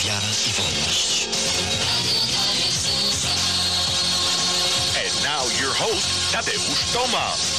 wiara i wolność. And now your host, Tadeusz Tomasz.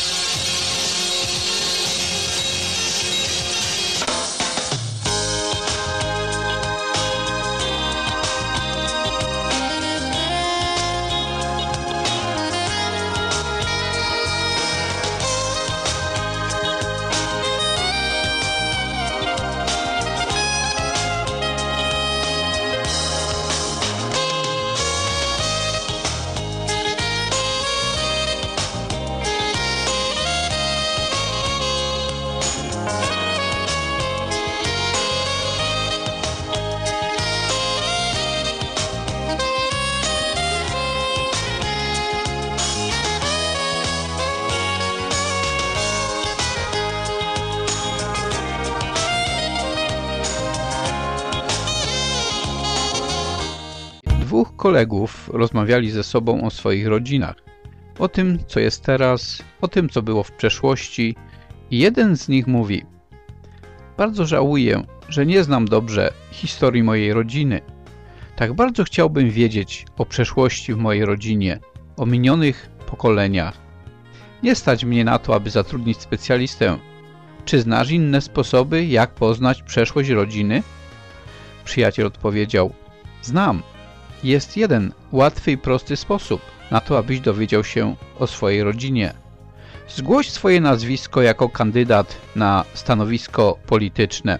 Dwóch kolegów rozmawiali ze sobą o swoich rodzinach, o tym, co jest teraz, o tym, co było w przeszłości i jeden z nich mówi: bardzo żałuję, że nie znam dobrze historii mojej rodziny. Tak bardzo chciałbym wiedzieć o przeszłości w mojej rodzinie, o minionych pokoleniach. Nie stać mnie na to, aby zatrudnić specjalistę. Czy znasz inne sposoby, jak poznać przeszłość rodziny? Przyjaciel odpowiedział: znam. Jest jeden łatwy i prosty sposób na to, abyś dowiedział się o swojej rodzinie. Zgłoś swoje nazwisko jako kandydat na stanowisko polityczne.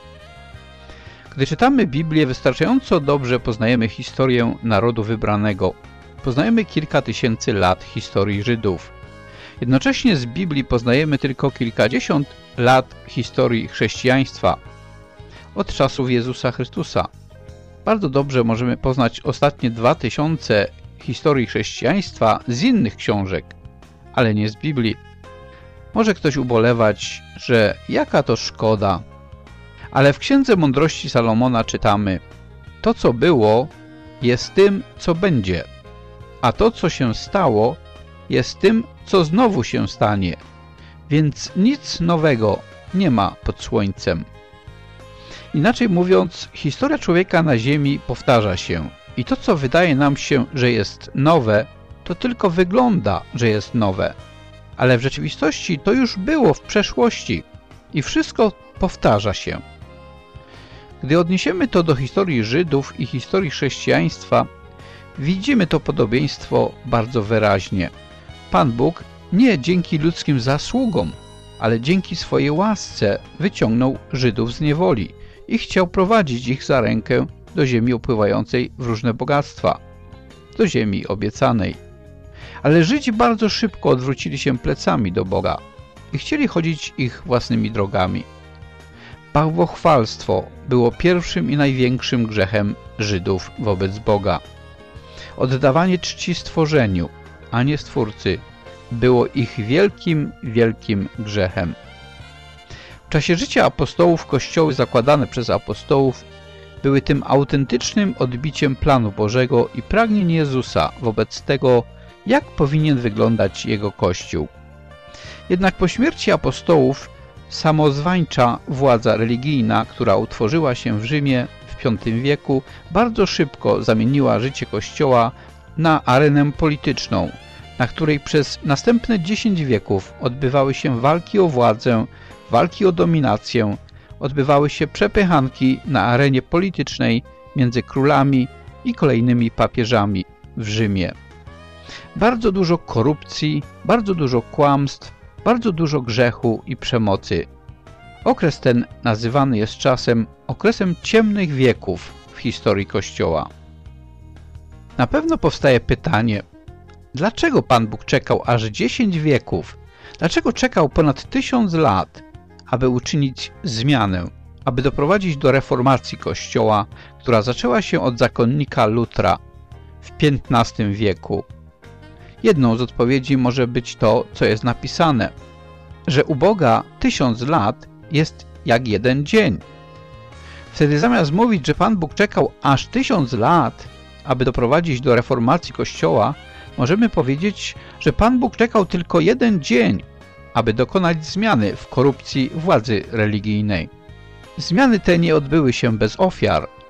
Gdy czytamy Biblię, wystarczająco dobrze poznajemy historię narodu wybranego. Poznajemy kilka tysięcy lat historii Żydów. Jednocześnie z Biblii poznajemy tylko kilkadziesiąt lat historii chrześcijaństwa od czasów Jezusa Chrystusa. Bardzo dobrze możemy poznać ostatnie 2000 historii chrześcijaństwa z innych książek, ale nie z Biblii. Może ktoś ubolewać, że jaka to szkoda. Ale w Księdze Mądrości Salomona czytamy: to, co było, jest tym, co będzie, a to, co się stało, jest tym, co znowu się stanie, więc nic nowego nie ma pod słońcem. Inaczej mówiąc, historia człowieka na ziemi powtarza się i to, co wydaje nam się, że jest nowe, to tylko wygląda, że jest nowe. Ale w rzeczywistości to już było w przeszłości i wszystko powtarza się. Gdy odniesiemy to do historii Żydów i historii chrześcijaństwa, widzimy to podobieństwo bardzo wyraźnie. Pan Bóg nie dzięki ludzkim zasługom, ale dzięki swojej łasce wyciągnął Żydów z niewoli i chciał prowadzić ich za rękę do ziemi opływającej w różne bogactwa, do ziemi obiecanej. Ale Żydzi bardzo szybko odwrócili się plecami do Boga i chcieli chodzić ich własnymi drogami. Bałwochwalstwo było pierwszym i największym grzechem Żydów wobec Boga. Oddawanie czci stworzeniu, a nie Stwórcy, było ich wielkim, wielkim grzechem. W czasie życia apostołów kościoły zakładane przez apostołów były tym autentycznym odbiciem planu Bożego i pragnień Jezusa wobec tego, jak powinien wyglądać Jego Kościół. Jednak po śmierci apostołów samozwańcza władza religijna, która utworzyła się w Rzymie w V wieku, bardzo szybko zamieniła życie Kościoła na arenę polityczną, na której przez następne 10 wieków odbywały się walki o władzę, walki o dominację, odbywały się przepychanki na arenie politycznej między królami i kolejnymi papieżami w Rzymie. Bardzo dużo korupcji, bardzo dużo kłamstw, bardzo dużo grzechu i przemocy. Okres ten nazywany jest czasem okresem ciemnych wieków w historii Kościoła. Na pewno powstaje pytanie, dlaczego Pan Bóg czekał aż 10 wieków? Dlaczego czekał ponad 1000 lat, aby uczynić zmianę, aby doprowadzić do reformacji Kościoła, która zaczęła się od zakonnika Lutra w XV wieku? Jedną z odpowiedzi może być to, co jest napisane, że u Boga 1000 lat jest jak jeden dzień. Wtedy zamiast mówić, że Pan Bóg czekał aż 1000 lat, aby doprowadzić do reformacji Kościoła, możemy powiedzieć, że Pan Bóg czekał tylko jeden dzień, aby dokonać zmiany w korupcji władzy religijnej. Zmiany te nie odbyły się bez ofiar.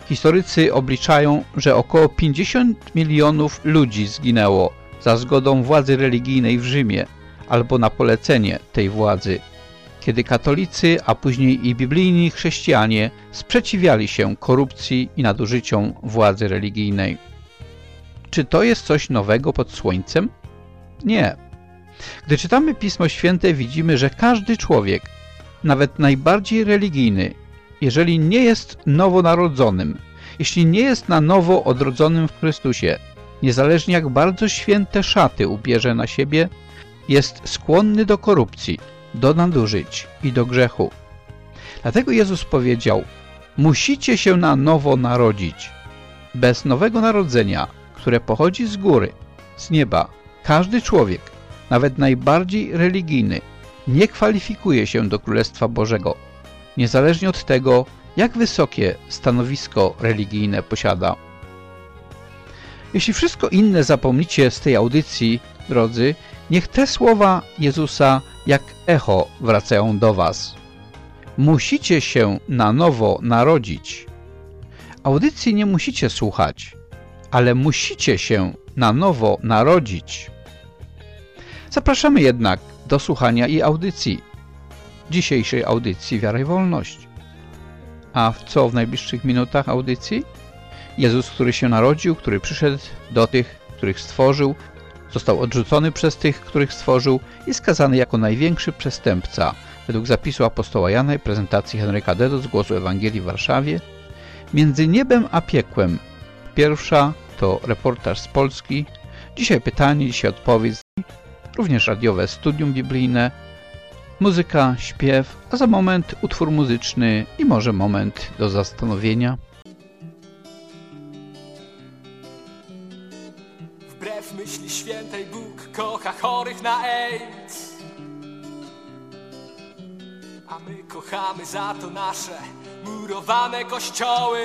Historycy obliczają, że około 50 milionów ludzi zginęło za zgodą władzy religijnej w Rzymie albo na polecenie tej władzy, kiedy katolicy, a później i biblijni chrześcijanie sprzeciwiali się korupcji i nadużyciom władzy religijnej. Czy to jest coś nowego pod słońcem? Nie. Gdy czytamy Pismo Święte, widzimy, że każdy człowiek, nawet najbardziej religijny, jeżeli nie jest nowonarodzonym, jeśli nie jest na nowo odrodzonym w Chrystusie, niezależnie jak bardzo święte szaty ubierze na siebie, jest skłonny do korupcji, do nadużyć i do grzechu. Dlatego Jezus powiedział: musicie się na nowo narodzić. Bez nowego narodzenia, które pochodzi z góry, z nieba, każdy człowiek, nawet najbardziej religijny, nie kwalifikuje się do Królestwa Bożego, niezależnie od tego, jak wysokie stanowisko religijne posiada. Jeśli wszystko inne zapomnicie z tej audycji, drodzy, niech te słowa Jezusa jak echo wracają do was. Musicie się na nowo narodzić. Audycji nie musicie słuchać, ale musicie się na nowo narodzić. Zapraszamy jednak do słuchania i audycji. Dzisiejszej audycji Wiara i Wolność. A co w najbliższych minutach audycji? Jezus, który się narodził, który przyszedł do tych, których stworzył, został odrzucony przez tych, których stworzył i skazany jako największy przestępca według zapisu apostoła Jana i prezentacji Henryka Dedo z Głosu Ewangelii w Warszawie. Między niebem a piekłem. Pierwsza to reportaż z Polski. Dzisiaj pytanie, dzisiaj odpowiedź. Również radiowe studium biblijne, muzyka, śpiew, a za moment utwór muzyczny i może moment do zastanowienia. Wbrew myśli świętej Bóg kocha chorych na AIDS, a my kochamy za to nasze murowane kościoły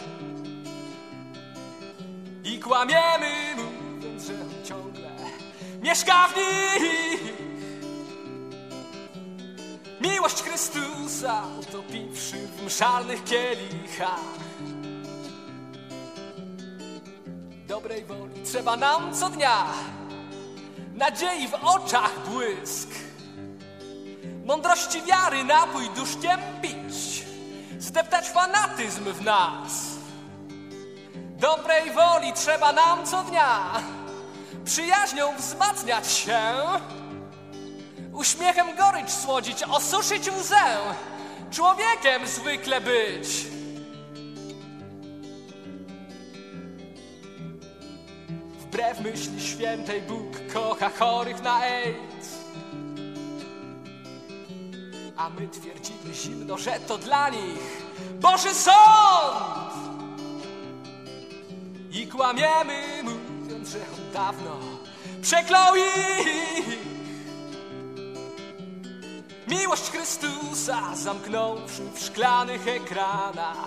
i kłamiemy, mówiąc, że on ciągle mieszka w nich. Miłość Chrystusa utopiwszy w mszalnych kielichach. Dobrej woli trzeba nam co dnia, nadziei w oczach błysk, mądrości wiary napój duszkiem pić, zdeptać fanatyzm w nas. Dobrej woli trzeba nam co dnia, przyjaźnią wzmacniać się, uśmiechem gorycz słodzić, osuszyć łzę, człowiekiem zwykle być. Wbrew myśli świętej Bóg kocha chorych na AIDS, a my twierdzimy zimno, że to dla nich Boży sąd i kłamiemy, mówiąc, że on dawno przeklął ich. Miłość Chrystusa zamknąwszy w szklanych ekranach.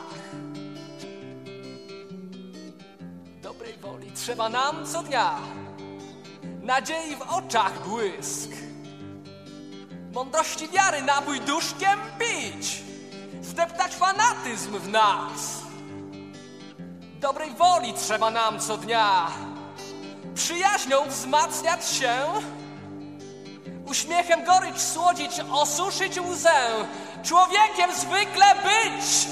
Dobrej woli trzeba nam co dnia, nadziei w oczach błysk, mądrości wiary napój duszkiem pić, zdeptać fanatyzm w nas. Dobrej woli trzeba nam co dnia, przyjaźnią wzmacniać się, uśmiechem gorycz słodzić, osuszyć łzę, człowiekiem zwykle być.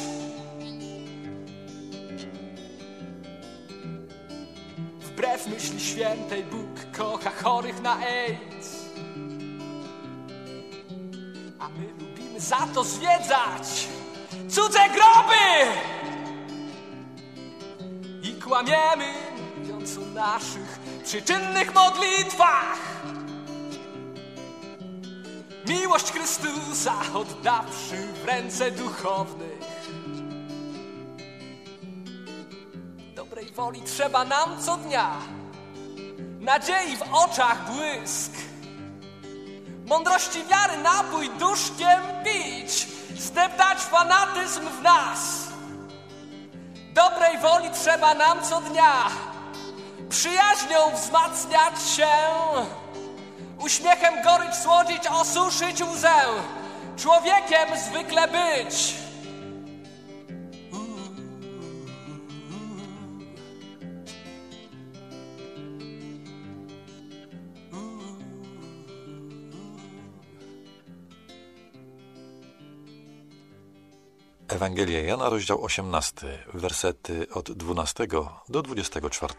Wbrew myśli świętej Bóg kocha chorych na AIDS, a my lubimy za to zwiedzać cudze groby i kłamiemy, mówiąc o naszych przyczynnych modlitwach. Miłość Chrystusa oddawszy w ręce duchownych. Dobrej woli trzeba nam co dnia, nadziei w oczach błysk, mądrości wiary napój duszkiem pić, zdeptać fanatyzm w nas. Dobrej woli trzeba nam co dnia, przyjaźnią wzmacniać się, uśmiechem gorycz słodzić, osuszyć łzę, człowiekiem zwykle być. Ewangelia Jana, rozdział 18, wersety od 12 do 24.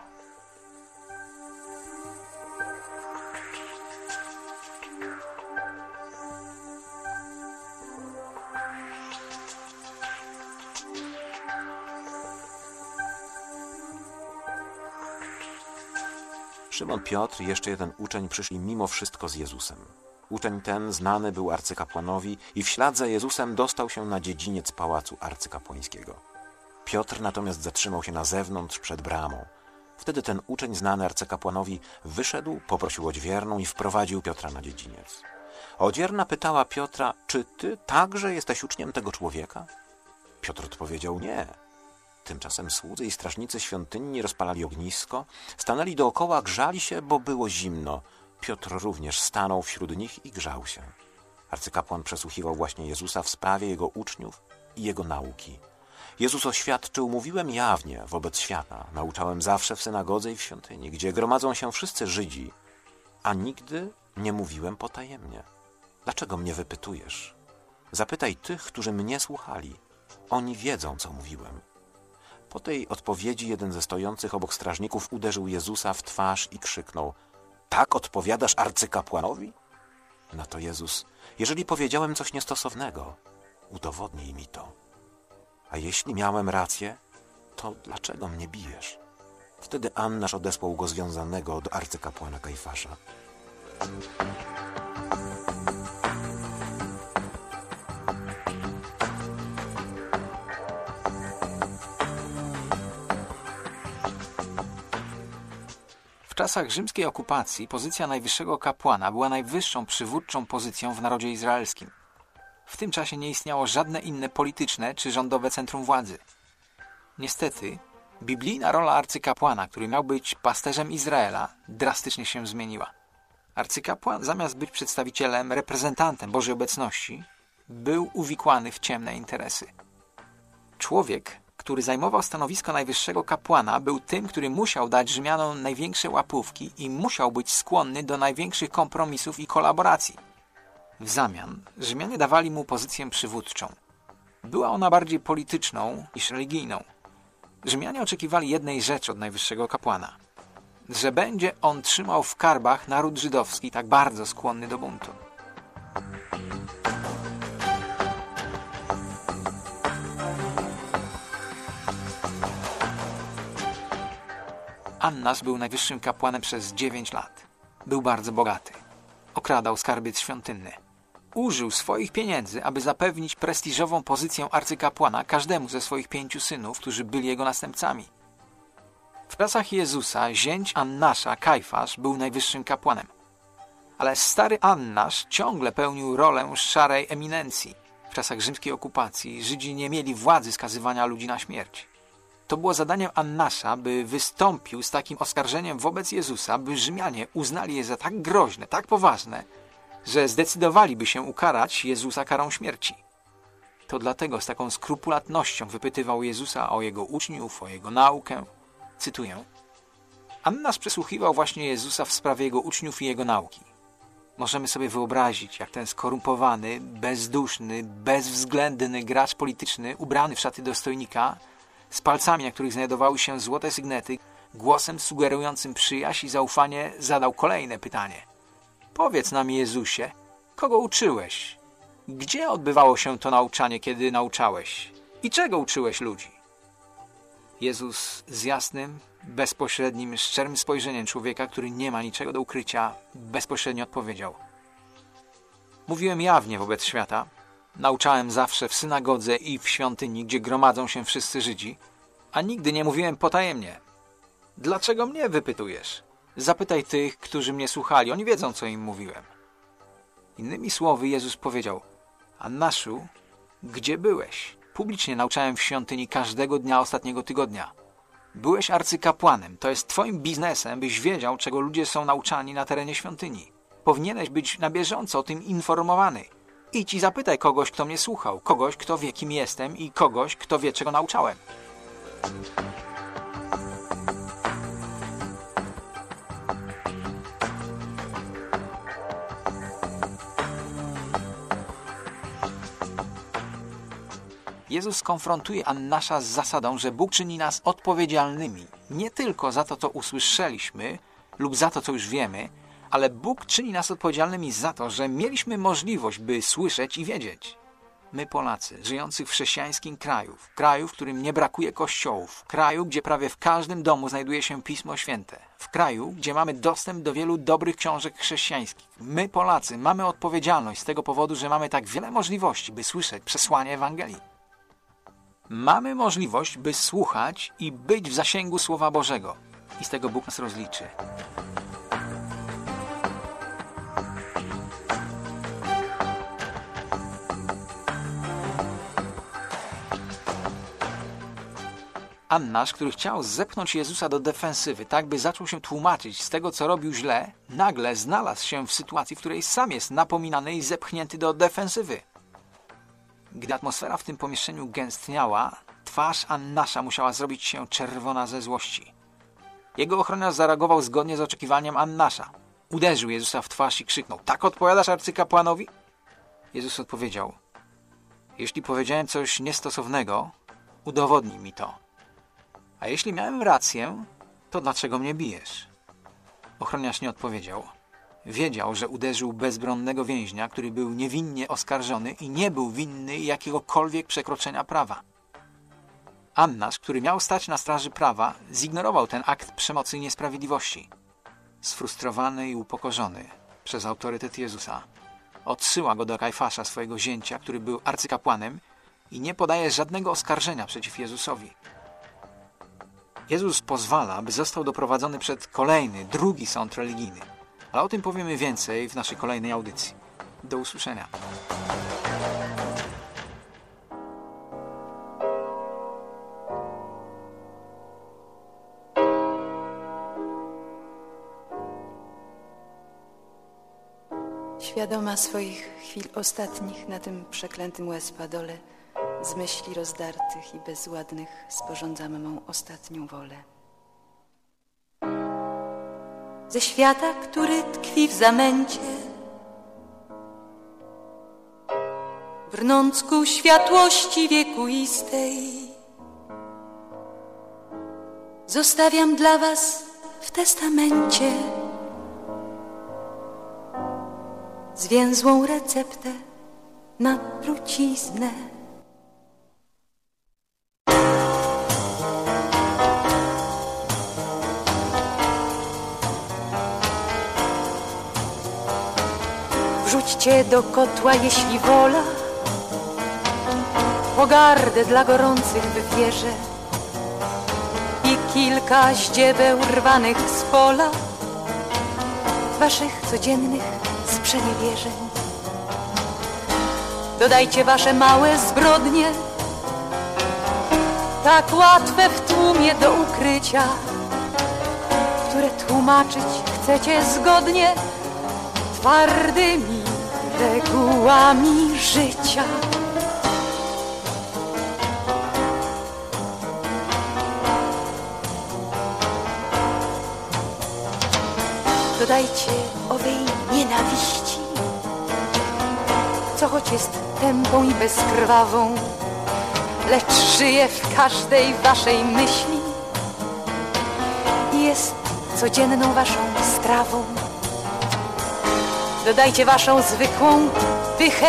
Szymon Piotr i jeszcze jeden uczeń przyszli mimo wszystko z Jezusem. Uczeń ten znany był arcykapłanowi i w ślad za Jezusem dostał się na dziedziniec pałacu arcykapłańskiego. Piotr natomiast zatrzymał się na zewnątrz przed bramą. Wtedy ten uczeń znany arcykapłanowi wyszedł, poprosił odźwierną i wprowadził Piotra na dziedziniec. Odźwierna pytała Piotra: czy ty także jesteś uczniem tego człowieka? Piotr odpowiedział: nie. Tymczasem słudzy i strażnicy świątyni rozpalali ognisko, stanęli dookoła, grzali się, bo było zimno. Piotr również stanął wśród nich i grzał się. Arcykapłan przesłuchiwał właśnie Jezusa w sprawie jego uczniów i jego nauki. Jezus oświadczył: mówiłem jawnie wobec świata, nauczałem zawsze w synagodze i w świątyni, gdzie gromadzą się wszyscy Żydzi, a nigdy nie mówiłem potajemnie. Dlaczego mnie wypytujesz? Zapytaj tych, którzy mnie słuchali. Oni wiedzą, co mówiłem. Po tej odpowiedzi jeden ze stojących obok strażników uderzył Jezusa w twarz i krzyknął: tak odpowiadasz arcykapłanowi? Na to Jezus: jeżeli powiedziałem coś niestosownego, udowodnij mi to. A jeśli miałem rację, to dlaczego mnie bijesz? Wtedy Annasz odesłał go związanego do arcykapłana Kajfasza. W czasach rzymskiej okupacji pozycja najwyższego kapłana była najwyższą przywódczą pozycją w narodzie izraelskim. W tym czasie nie istniało żadne inne polityczne czy rządowe centrum władzy. Niestety, biblijna rola arcykapłana, który miał być pasterzem Izraela, drastycznie się zmieniła. Arcykapłan, zamiast być przedstawicielem, reprezentantem Bożej obecności, był uwikłany w ciemne interesy. Człowiek, który zajmował stanowisko najwyższego kapłana, był tym, który musiał dać Rzymianom największe łapówki i musiał być skłonny do największych kompromisów i kolaboracji. W zamian Rzymianie dawali mu pozycję przywódczą. Była ona bardziej polityczną niż religijną. Rzymianie oczekiwali jednej rzeczy od najwyższego kapłana: że będzie on trzymał w karbach naród żydowski, tak bardzo skłonny do buntu. Annas był najwyższym kapłanem przez 9 lat. Był bardzo bogaty. Okradał skarbiec świątynny. Użył swoich pieniędzy, aby zapewnić prestiżową pozycję arcykapłana każdemu ze swoich 5 synów, którzy byli jego następcami. W czasach Jezusa zięć Annasza, Kajfasz, był najwyższym kapłanem. Ale stary Annasz ciągle pełnił rolę szarej eminencji. W czasach rzymskiej okupacji Żydzi nie mieli władzy skazywania ludzi na śmierć. To było zadaniem Annasza, by wystąpił z takim oskarżeniem wobec Jezusa, by Rzymianie uznali je za tak groźne, tak poważne, że zdecydowaliby się ukarać Jezusa karą śmierci. To dlatego z taką skrupulatnością wypytywał Jezusa o jego uczniów, o jego naukę. Cytuję: Annasz przesłuchiwał właśnie Jezusa w sprawie jego uczniów i jego nauki. Możemy sobie wyobrazić, jak ten skorumpowany, bezduszny, bezwzględny gracz polityczny, ubrany w szaty dostojnika, z palcami, na których znajdowały się złote sygnety, głosem sugerującym przyjaźń i zaufanie, zadał kolejne pytanie. Powiedz nam, Jezusie, kogo uczyłeś? Gdzie odbywało się to nauczanie, kiedy nauczałeś? I czego uczyłeś ludzi? Jezus z jasnym, bezpośrednim, szczerym spojrzeniem człowieka, który nie ma niczego do ukrycia, bezpośrednio odpowiedział: mówiłem jawnie wobec świata, nauczałem zawsze w synagodze i w świątyni, gdzie gromadzą się wszyscy Żydzi, a nigdy nie mówiłem potajemnie. Dlaczego mnie wypytujesz? Zapytaj tych, którzy mnie słuchali, oni wiedzą, co im mówiłem. Innymi słowy, Jezus powiedział: Annaszu, gdzie byłeś? Publicznie nauczałem w świątyni każdego dnia ostatniego tygodnia. Byłeś arcykapłanem, to jest twoim biznesem, byś wiedział, czego ludzie są nauczani na terenie świątyni. Powinieneś być na bieżąco o tym informowany. Idź i zapytaj kogoś, kto mnie słuchał, kogoś, kto wie, kim jestem i kogoś, kto wie, czego nauczałem. Jezus konfrontuje Annasza z zasadą, że Bóg czyni nas odpowiedzialnymi nie tylko za to, co usłyszeliśmy lub za to, co już wiemy, ale Bóg czyni nas odpowiedzialnymi za to, że mieliśmy możliwość, by słyszeć i wiedzieć. My, Polacy, żyjący w chrześcijańskim kraju, w którym nie brakuje kościołów, w kraju, gdzie prawie w każdym domu znajduje się Pismo Święte, w kraju, gdzie mamy dostęp do wielu dobrych książek chrześcijańskich. My, Polacy, mamy odpowiedzialność z tego powodu, że mamy tak wiele możliwości, by słyszeć przesłanie Ewangelii. Mamy możliwość, by słuchać i być w zasięgu Słowa Bożego. I z tego Bóg nas rozliczy. Annasz, który chciał zepchnąć Jezusa do defensywy, tak by zaczął się tłumaczyć z tego, co robił źle, nagle znalazł się w sytuacji, w której sam jest napominany i zepchnięty do defensywy. Gdy atmosfera w tym pomieszczeniu gęstniała, twarz Annasza musiała zrobić się czerwona ze złości. Jego ochroniarz zareagował zgodnie z oczekiwaniem Annasza. Uderzył Jezusa w twarz i krzyknął: tak odpowiadasz arcykapłanowi? Jezus odpowiedział: jeśli powiedziałem coś niestosownego, udowodnij mi to. A jeśli miałem rację, to dlaczego mnie bijesz? Ochroniarz nie odpowiedział. Wiedział, że uderzył bezbronnego więźnia, który był niewinnie oskarżony i nie był winny jakiegokolwiek przekroczenia prawa. Annasz, który miał stać na straży prawa, zignorował ten akt przemocy i niesprawiedliwości. Sfrustrowany i upokorzony przez autorytet Jezusa, odsyła go do Kajfasza, swojego zięcia, który był arcykapłanem, i nie podaje żadnego oskarżenia przeciw Jezusowi. Jezus pozwala, aby został doprowadzony przed kolejny, drugi sąd religijny. Ale o tym powiemy więcej w naszej kolejnej audycji. Do usłyszenia. Świadoma swoich chwil ostatnich na tym przeklętym łez-padole, z myśli rozdartych i bezładnych sporządzam mą ostatnią wolę. Ze świata, który tkwi w zamęcie, brnąc ku światłości wiekuistej, zostawiam dla was w testamencie zwięzłą receptę na truciznę. Wrzućcie do kotła, jeśli wola, pogardę dla gorących wywierzę i kilka ździebeł rwanych z pola waszych codziennych sprzeniewierzeń. Dodajcie wasze małe zbrodnie, tak łatwe w tłumie do ukrycia, które tłumaczyć chcecie zgodnie twardymi regułami życia. Dodajcie owej nienawiści, co choć jest tępą i bezkrwawą, lecz żyje w każdej waszej myśli i jest codzienną waszą strawą. Dodajcie waszą zwykłą pychę,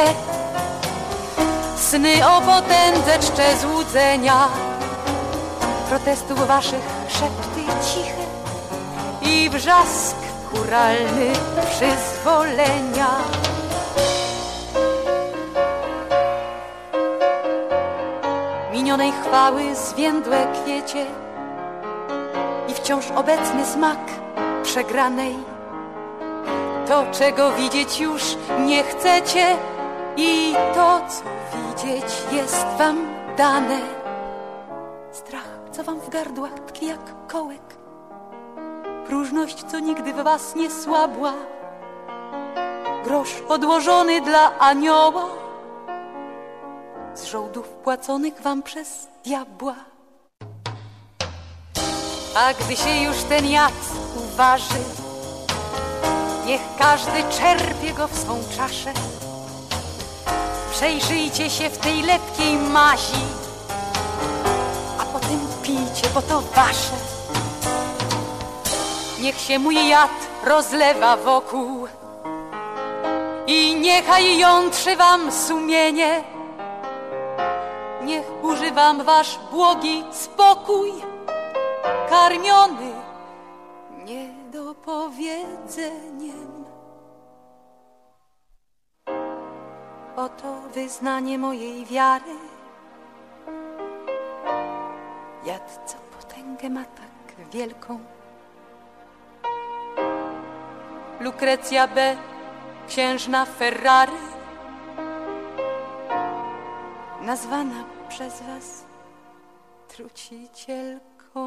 sny o potędze czcze złudzenia, protestów waszych szepty ciche i wrzask chóralny przyzwolenia. Minionej chwały zwiędłe kwiecie i wciąż obecny smak przegranej, to, czego widzieć już nie chcecie i to, co widzieć jest wam dane. Strach, co wam w gardłach tkwi jak kołek, próżność, co nigdy w was nie słabła, grosz odłożony dla anioła, z żołdów płaconych wam przez diabła. A gdy się już ten jad uważy, niech każdy czerpie go w swą czaszę. Przejrzyjcie się w tej lepkiej mazi, życie, bo to wasze. Niech się mój jad rozlewa wokół i niechaj jątrzy wam sumienie. Niech burzy wam wasz błogi spokój, karmiony niedopowiedzeniem. Oto wyznanie mojej wiary. Jad, co potęgę ma tak wielką. Lukrecja B., księżna Ferrary, nazwana przez was trucicielką.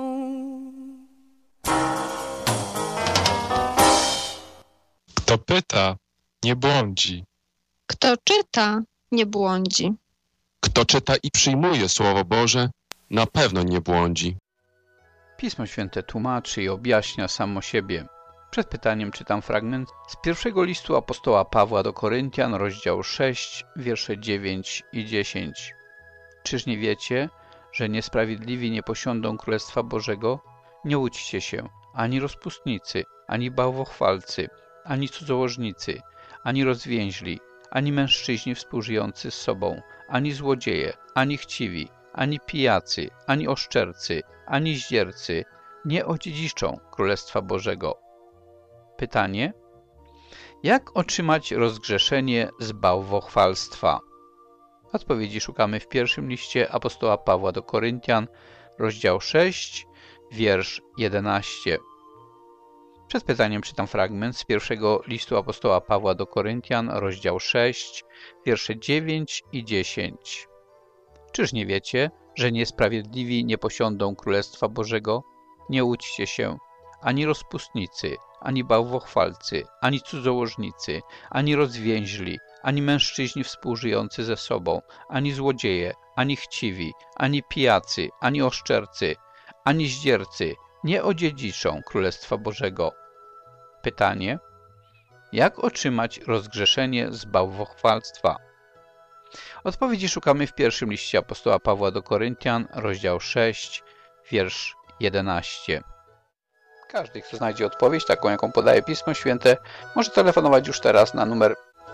Kto pyta, nie błądzi. Kto czyta, nie błądzi. Kto czyta i przyjmuje Słowo Boże, na pewno nie błądzi. Pismo Święte tłumaczy i objaśnia samo siebie. Przed pytaniem czytam fragment z pierwszego listu apostoła Pawła do Koryntian, rozdział 6, wiersze 9 i 10. Czyż nie wiecie, że niesprawiedliwi nie posiądą Królestwa Bożego? Nie łudźcie się, ani rozpustnicy, ani bałwochwalcy, ani cudzołożnicy, ani rozwięźli, ani mężczyźni współżyjący z sobą, ani złodzieje, ani chciwi, ani pijacy, ani oszczercy, ani zdziercy nie odziedziczą Królestwa Bożego. Pytanie: jak otrzymać rozgrzeszenie z bałwochwalstwa? Odpowiedzi szukamy w pierwszym liście apostoła Pawła do Koryntian, rozdział 6, wiersz 11. Przed pytaniem czytam fragment z pierwszego listu apostoła Pawła do Koryntian, rozdział 6, wiersze 9 i 10. Czyż nie wiecie, że niesprawiedliwi nie posiądą Królestwa Bożego? Nie łudźcie się, ani rozpustnicy, ani bałwochwalcy, ani cudzołożnicy, ani rozwięźli, ani mężczyźni współżyjący ze sobą, ani złodzieje, ani chciwi, ani pijacy, ani oszczercy, ani zdziercy nie odziedziczą Królestwa Bożego. Pytanie: jak otrzymać rozgrzeszenie z bałwochwalstwa? Odpowiedzi szukamy w pierwszym liście apostoła Pawła do Koryntian, rozdział 6, wiersz 11. Każdy, kto znajdzie odpowiedź, taką jaką podaje Pismo Święte, może telefonować już teraz na numer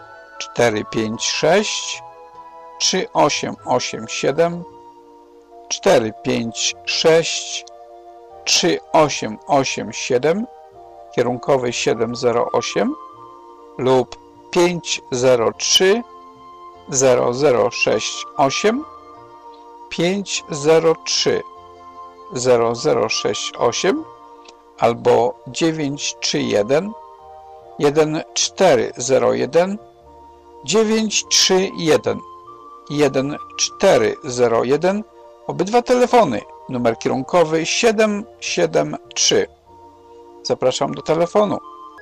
456 3887 456 3887 kierunkowy 708 lub 503 0068 503 0068 albo 931 1401 931 1401. Obydwa telefony, numer kierunkowy 773. Zapraszam do telefonu.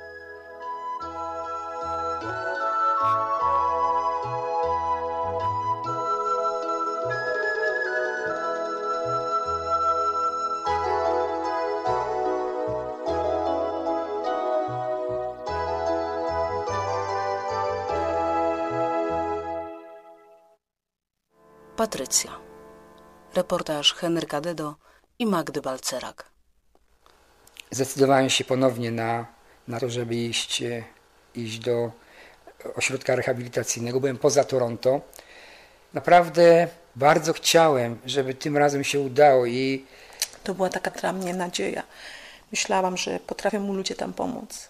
Patrycja. Reportaż Henryka Dedo i Magdy Balcerak. Zdecydowałem się ponownie na to, żeby iść do ośrodka rehabilitacyjnego. Byłem poza Toronto. Naprawdę bardzo chciałem, żeby tym razem się udało i to była taka dla mnie nadzieja. Myślałam, że potrafią mu ludzie tam pomóc.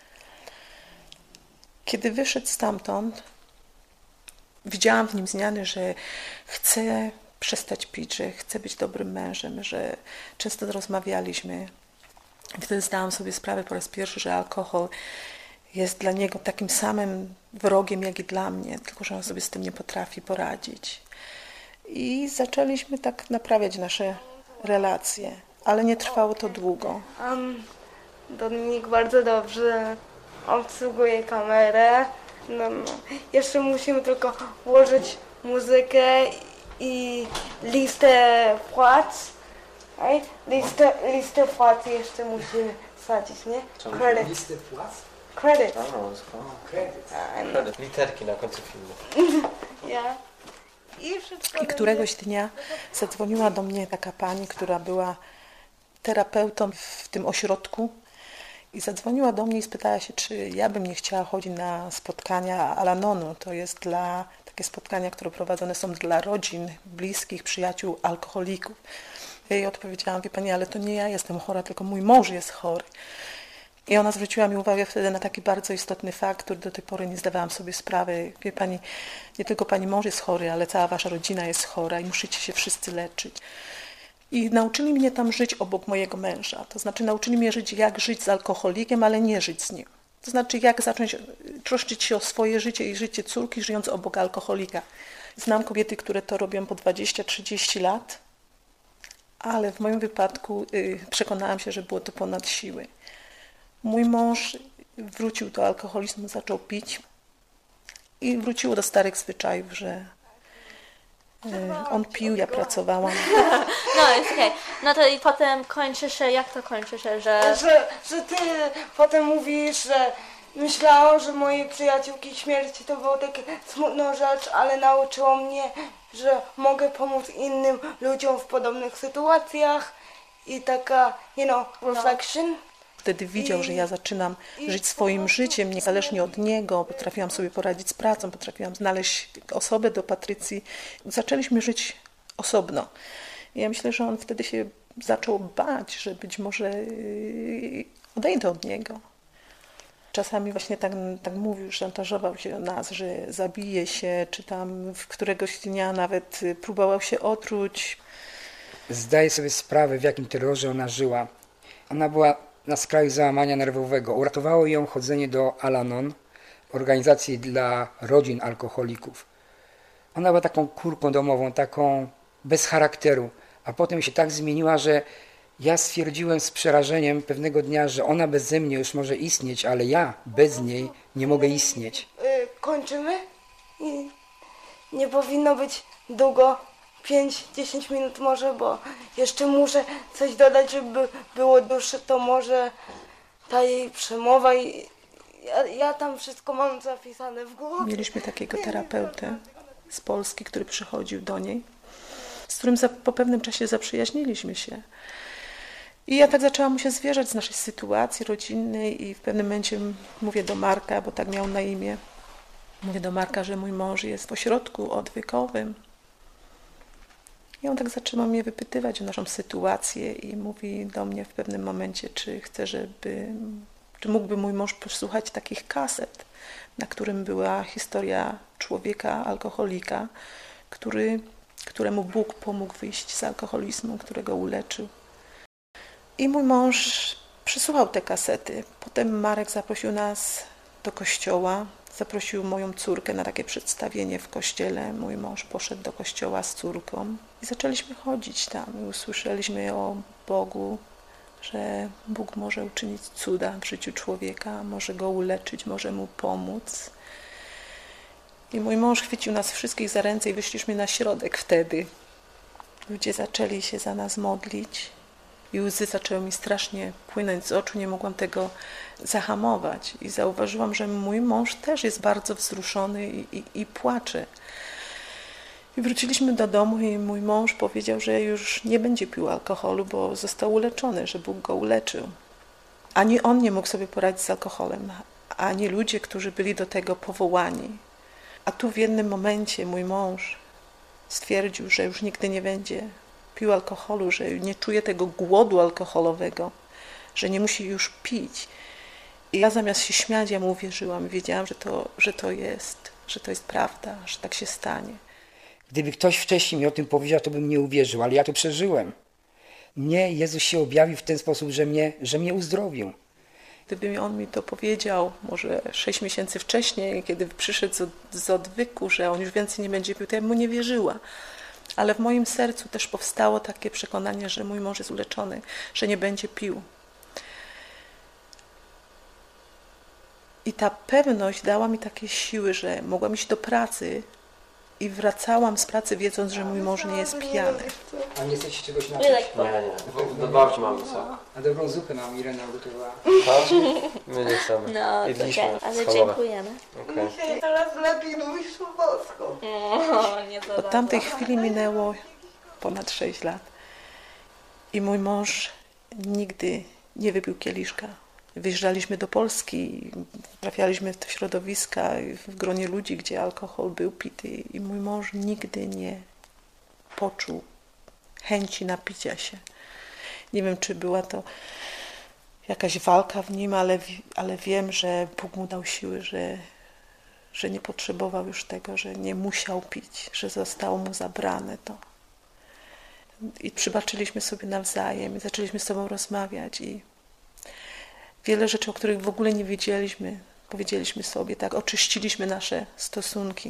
Kiedy wyszedł stamtąd, widziałam w nim zmiany, że chce przestać pić, że chce być dobrym mężem, że często rozmawialiśmy. I wtedy zdałam sobie sprawę po raz pierwszy, że alkohol jest dla niego takim samym wrogiem, jak i dla mnie, tylko że on sobie z tym nie potrafi poradzić. I zaczęliśmy tak naprawiać nasze relacje, ale nie trwało to długo. Dominik bardzo dobrze obsługuje kamerę. Jeszcze musimy tylko włożyć muzykę i listę płac. Listę płac jeszcze musimy wsadzić, nie? Credit. Listę płac? Credit. Credit. Literki na końcu filmu. Yeah. I któregoś dnia zadzwoniła do mnie taka pani, która była terapeutą w tym ośrodku i zadzwoniła do mnie i spytała się, czy ja bym nie chciała chodzić na spotkania Al-Anonu. To jest takie spotkania, które prowadzone są dla rodzin, bliskich, przyjaciół alkoholików. Ja jej odpowiedziałam, wie pani, ale to nie ja jestem chora, tylko mój mąż jest chory. I ona zwróciła mi uwagę wtedy na taki bardzo istotny fakt, który do tej pory nie zdawałam sobie sprawy. Wie pani, nie tylko pani mąż jest chory, ale cała wasza rodzina jest chora i musicie się wszyscy leczyć. I nauczyli mnie tam żyć obok mojego męża. To znaczy nauczyli mnie jak żyć z alkoholikiem, ale nie żyć z nim. To znaczy jak zacząć troszczyć się o swoje życie i życie córki, żyjąc obok alkoholika. Znam kobiety, które to robią po 20-30 lat, ale w moim wypadku przekonałam się, że było to ponad siły. Mój mąż wrócił do alkoholizmu, zaczął pić i wróciło do starych zwyczajów, że on pił, ja pracowałam. No, jest okej. No to i potem kończy się, jak to kończy się, że ty potem mówisz, że myślałam, że moje przyjaciółki śmierci to była taka smutna rzecz, ale nauczyło mnie, że mogę pomóc innym ludziom w podobnych sytuacjach i taka, reflection. Wtedy widział, że ja zaczynam żyć swoim życiem, niezależnie od niego. Potrafiłam sobie poradzić z pracą, potrafiłam znaleźć osobę do Patrycji. Zaczęliśmy żyć osobno. I ja myślę, że on wtedy się zaczął bać, że być może odejdę od niego. Czasami właśnie tak mówił, szantażował się o nas, że zabije się, czy tam w któregoś dnia nawet próbował się otruć. Zdaję sobie sprawę, w jakim terrorze ona żyła. Ona była na skraju załamania nerwowego. Uratowało ją chodzenie do Al-Anon, organizacji dla rodzin alkoholików. Ona była taką kurką domową, taką bez charakteru, a potem się tak zmieniła, że ja stwierdziłem z przerażeniem pewnego dnia, że ona beze mnie już może istnieć, ale ja bez niej nie mogę istnieć. Kończymy i nie powinno być długo, 5-10 minut może, bo jeszcze muszę coś dodać, żeby było dłuższe, to może ta jej przemowa i ja tam wszystko mam zapisane w głowie. Mieliśmy takiego terapeutę z Polski, który przychodził do niej, z którym po pewnym czasie zaprzyjaźniliśmy się. I ja tak zaczęłam mu się zwierzać z naszej sytuacji rodzinnej i w pewnym momencie mówię do Marka, bo tak miał na imię, mówię do Marka, że mój mąż jest w ośrodku odwykowym. I on tak zaczyna mnie wypytywać o naszą sytuację i mówi do mnie w pewnym momencie, czy chce, czy mógłby mój mąż posłuchać takich kaset, na którym była historia człowieka, alkoholika, któremu Bóg pomógł wyjść z alkoholizmu, którego uleczył. I mój mąż przysłuchał te kasety. Potem Marek zaprosił nas do kościoła, zaprosił moją córkę na takie przedstawienie w kościele. Mój mąż poszedł do kościoła z córką i zaczęliśmy chodzić tam i usłyszeliśmy o Bogu, że Bóg może uczynić cuda w życiu człowieka, może go uleczyć, może mu pomóc. I mój mąż chwycił nas wszystkich za ręce i wyszliśmy na środek wtedy. Ludzie zaczęli się za nas modlić i łzy zaczęły mi strasznie płynąć z oczu, nie mogłam tego zahamować. I zauważyłam, że mój mąż też jest bardzo wzruszony i płacze. I wróciliśmy do domu i mój mąż powiedział, że już nie będzie pił alkoholu, bo został uleczony, że Bóg go uleczył. Ani on nie mógł sobie poradzić z alkoholem, ani ludzie, którzy byli do tego powołani. A tu w jednym momencie mój mąż stwierdził, że już nigdy nie będzie pił alkoholu, że nie czuje tego głodu alkoholowego, że nie musi już pić. I ja zamiast się śmiać, ja mu uwierzyłam. Wiedziałam, że to jest prawda, że tak się stanie. Gdyby ktoś wcześniej mi o tym powiedział, to bym nie uwierzył, ale ja to przeżyłem. Mnie Jezus się objawił w ten sposób, że mnie uzdrowił. Gdyby on mi to powiedział może 6 miesięcy wcześniej, kiedy przyszedł z odwyku, że on już więcej nie będzie pił, to ja bym mu nie wierzyła. Ale w moim sercu też powstało takie przekonanie, że mój mąż jest uleczony, że nie będzie pił. I ta pewność dała mi takie siły, że mogłam iść do pracy I wracałam z pracy wiedząc, że mój mąż nie jest pijany. A nie chcecie czegoś napić? Nie. Dobawcie mamy sok. A dobrą zupę nam Irena ugotowała. Tak? My nie chcemy. No, jedliśmy, ale dziękujemy. Okay. Dzisiaj coraz lepiej mówisz po polsku. Od tamtej chwili minęło ponad 6 lat. I mój mąż nigdy nie wypił kieliszka. Wyjeżdżaliśmy do Polski, trafialiśmy w środowiska, w gronie ludzi, gdzie alkohol był pity i mój mąż nigdy nie poczuł chęci napicia się. Nie wiem, czy była to jakaś walka w nim, ale wiem, że Bóg mu dał siły, że nie potrzebował już tego, że nie musiał pić, że zostało mu zabrane to. I przybaczyliśmy sobie nawzajem i zaczęliśmy z sobą rozmawiać i wiele rzeczy, o których w ogóle nie wiedzieliśmy, powiedzieliśmy sobie, tak, oczyściliśmy nasze stosunki.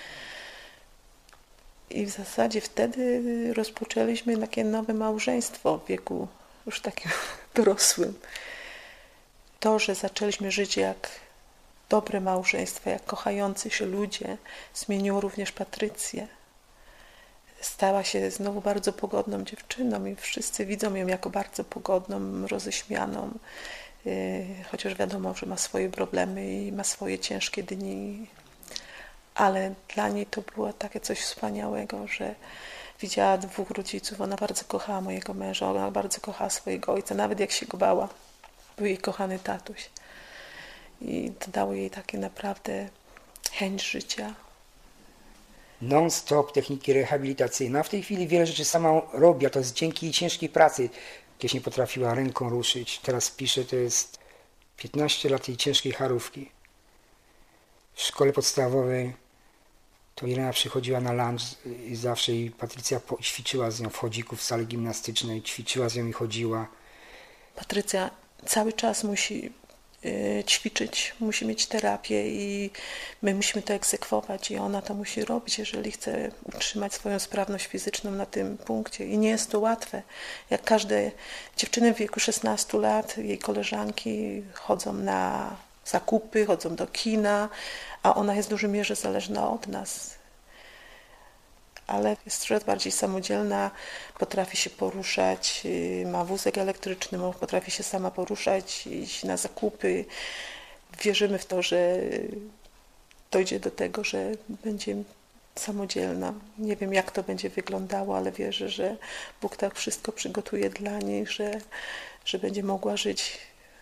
I w zasadzie wtedy rozpoczęliśmy takie nowe małżeństwo w wieku już takim dorosłym. To, że zaczęliśmy żyć jak dobre małżeństwo, jak kochający się ludzie, zmieniło również Patrycję. Stała się znowu bardzo pogodną dziewczyną i wszyscy widzą ją jako bardzo pogodną, roześmianą. Chociaż wiadomo, że ma swoje problemy i ma swoje ciężkie dni, ale dla niej to było takie coś wspaniałego, że widziała 2 rodziców, ona bardzo kochała mojego męża, ona bardzo kochała swojego ojca, nawet jak się go bała, był jej kochany tatuś i to dało jej takie naprawdę chęć życia. Non-stop techniki rehabilitacyjne. A w tej chwili wiele rzeczy sama robi, a to jest dzięki jej ciężkiej pracy. Kiedyś nie potrafiła ręką ruszyć, teraz pisze, to jest 15 lat jej ciężkiej charówki. W szkole podstawowej to Irena przychodziła na lunch i zawsze i Patrycja ćwiczyła z nią w chodziku w sali gimnastycznej, ćwiczyła z nią i chodziła. Patrycja cały czas musi ćwiczyć, musi mieć terapię i my musimy to egzekwować i ona to musi robić, jeżeli chce utrzymać swoją sprawność fizyczną na tym punkcie. I nie jest to łatwe. Jak każde dziewczyny w wieku 16 lat, jej koleżanki chodzą na zakupy, chodzą do kina, a ona jest w dużej mierze zależna od nas. Ale jest coraz bardziej samodzielna, potrafi się poruszać, ma wózek elektryczny, potrafi się sama poruszać, iść na zakupy. Wierzymy w to, że dojdzie do tego, że będzie samodzielna. Nie wiem, jak to będzie wyglądało, ale wierzę, że Bóg tak wszystko przygotuje dla niej, że będzie mogła żyć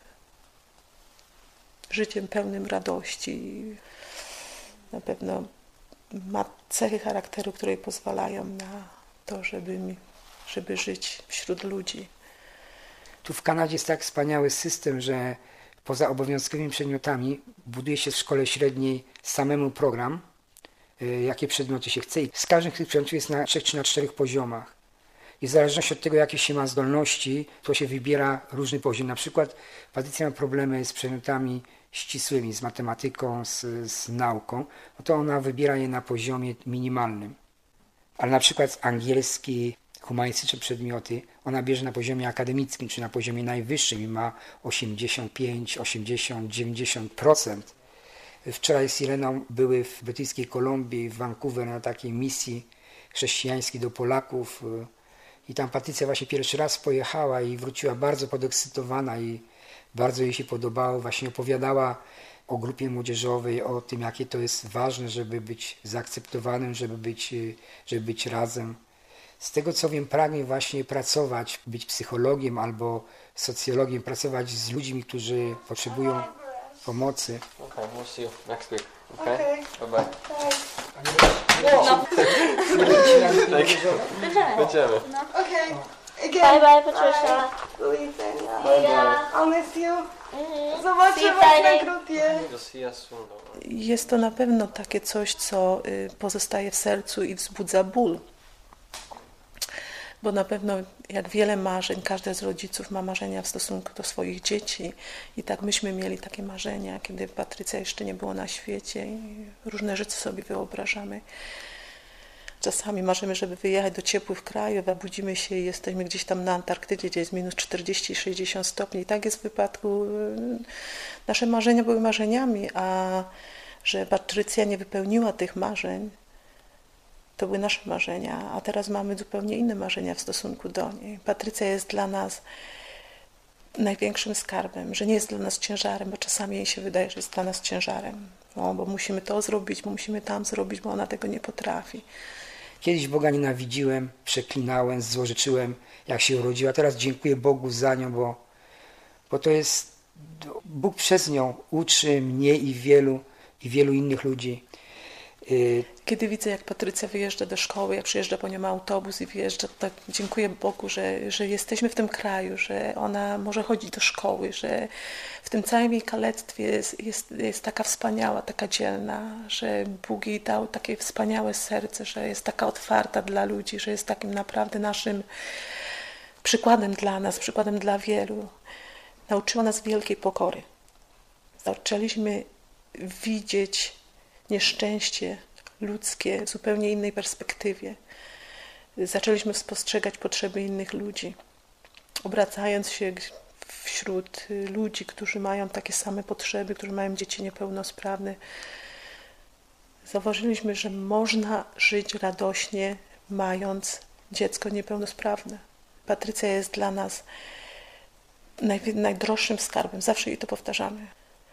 życiem pełnym radości. Na pewno ma cechy charakteru, które jej pozwalają na to, żeby żyć wśród ludzi. Tu w Kanadzie jest tak wspaniały system, że poza obowiązkowymi przedmiotami buduje się w szkole średniej samemu program, jakie przedmioty się chce. I z każdym z tych przedmiotów jest na 3 czy na 4 poziomach. I w zależności od tego, jakie się ma zdolności, to się wybiera różny poziom. Na przykład Patrycja ma problemy z przedmiotami ścisłymi, z matematyką, z nauką, no to ona wybiera je na poziomie minimalnym. Ale na przykład angielski, humanistyczne przedmioty, ona bierze na poziomie akademickim, czy na poziomie najwyższym i ma 85, 80, 90%. Wczoraj z Ireną były w Brytyjskiej Kolumbii, w Vancouver na takiej misji chrześcijańskiej do Polaków i tam Patrycja właśnie pierwszy raz pojechała i wróciła bardzo podekscytowana i bardzo jej się podobało. Właśnie opowiadała o grupie młodzieżowej, o tym, jakie to jest ważne, żeby być zaakceptowanym, żeby być razem. Z tego co wiem, pragnie właśnie pracować, być psychologiem albo socjologiem, pracować z ludźmi, którzy potrzebują pomocy. Okay, we'll see you next week. Okay? Bye-bye. No. Będziemy. No. Okay. Bye bye, Patricia. Bye. I'll miss you. Zobaczę was na grupie. Jest to na pewno takie coś, co pozostaje w sercu i wzbudza ból. Bo na pewno jak wiele marzeń, każdy z rodziców ma marzenia w stosunku do swoich dzieci. I tak myśmy mieli takie marzenia, kiedy Patrycja jeszcze nie było na świecie. I różne rzeczy sobie wyobrażamy. Czasami marzymy, żeby wyjechać do ciepłych krajów, a budzimy się i jesteśmy gdzieś tam na Antarktydzie, gdzie jest minus 40 i 60 stopni. I tak jest w wypadku. Nasze marzenia były marzeniami, a że Patrycja nie wypełniła tych marzeń, To były nasze marzenia, a teraz mamy zupełnie inne marzenia w stosunku do niej. Patrycja jest dla nas największym skarbem, że nie jest dla nas ciężarem, bo czasami jej się wydaje, że jest dla nas ciężarem. Bo musimy to zrobić, bo musimy tam zrobić, bo ona tego nie potrafi. Kiedyś Boga nienawidziłem, przeklinałem, złorzeczyłem, jak się urodziła. Teraz dziękuję Bogu za nią, bo to jest... Bóg przez nią uczy mnie i wielu innych ludzi. Kiedy widzę, jak Patrycja wyjeżdża do szkoły, jak przyjeżdża po nią autobus i wyjeżdża, to tak dziękuję Bogu, że jesteśmy w tym kraju, że ona może chodzić do szkoły, że w tym całym jej kalectwie jest taka wspaniała, taka dzielna, że Bóg jej dał takie wspaniałe serce, że jest taka otwarta dla ludzi, że jest takim naprawdę naszym przykładem dla nas, przykładem dla wielu. Nauczyła nas wielkiej pokory. Zaczęliśmy widzieć nieszczęście ludzkie w zupełnie innej perspektywie. Zaczęliśmy spostrzegać potrzeby innych ludzi, obracając się wśród ludzi, którzy mają takie same potrzeby, którzy mają dzieci niepełnosprawne. Zauważyliśmy, że można żyć radośnie, mając dziecko niepełnosprawne. Patrycja jest dla nas najdroższym skarbem. Zawsze jej to powtarzamy.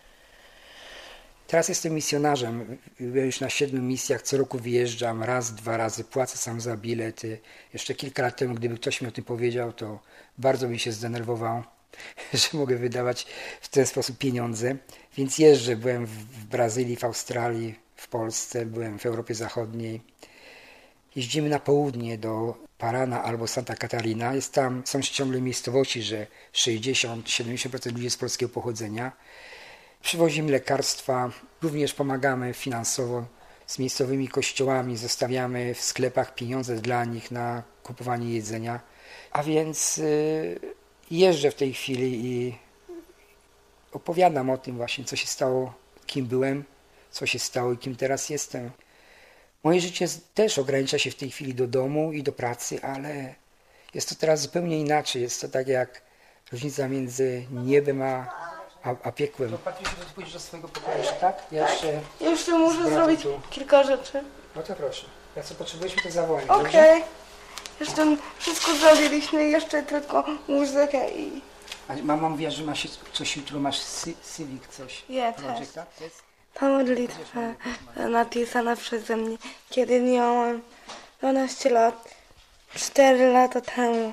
Teraz jestem misjonarzem. Byłem już na 7 misjach. Co roku wyjeżdżam raz, 2 razy. Płacę sam za bilety. Jeszcze kilka lat temu, gdyby ktoś mi o tym powiedział, to bardzo bym się zdenerwował, że mogę wydawać w ten sposób pieniądze. Więc jeżdżę. Byłem w Brazylii, w Australii, w Polsce. Byłem w Europie Zachodniej. Jeździmy na południe do Parana albo Santa Catarina. Są ciągle miejscowości, że 60-70% ludzi z polskiego pochodzenia. Przywozimy lekarstwa, również pomagamy finansowo z miejscowymi kościołami, zostawiamy w sklepach pieniądze dla nich na kupowanie jedzenia. A więc jeżdżę w tej chwili i opowiadam o tym właśnie, co się stało, kim byłem, co się stało i kim teraz jestem. Moje życie też ogranicza się w tej chwili do domu i do pracy, ale jest to teraz zupełnie inaczej. Jest to tak jak różnica między niebem a piekłem. To Patrysiu, to pójdziesz do swojego pokoju, tak? Jeszcze muszę zrobić kilka rzeczy. No to proszę. Jak co potrzebujesz, to zawołaj. Okej. Jeszcze wszystko zrobiliśmy, jeszcze tylko muzykę i... A mama mówiła, że masz coś jutro, masz Civic coś. Project, tak? Ta modlitwa napisana przeze mnie, kiedy miałam 12 lat, 4 lata temu.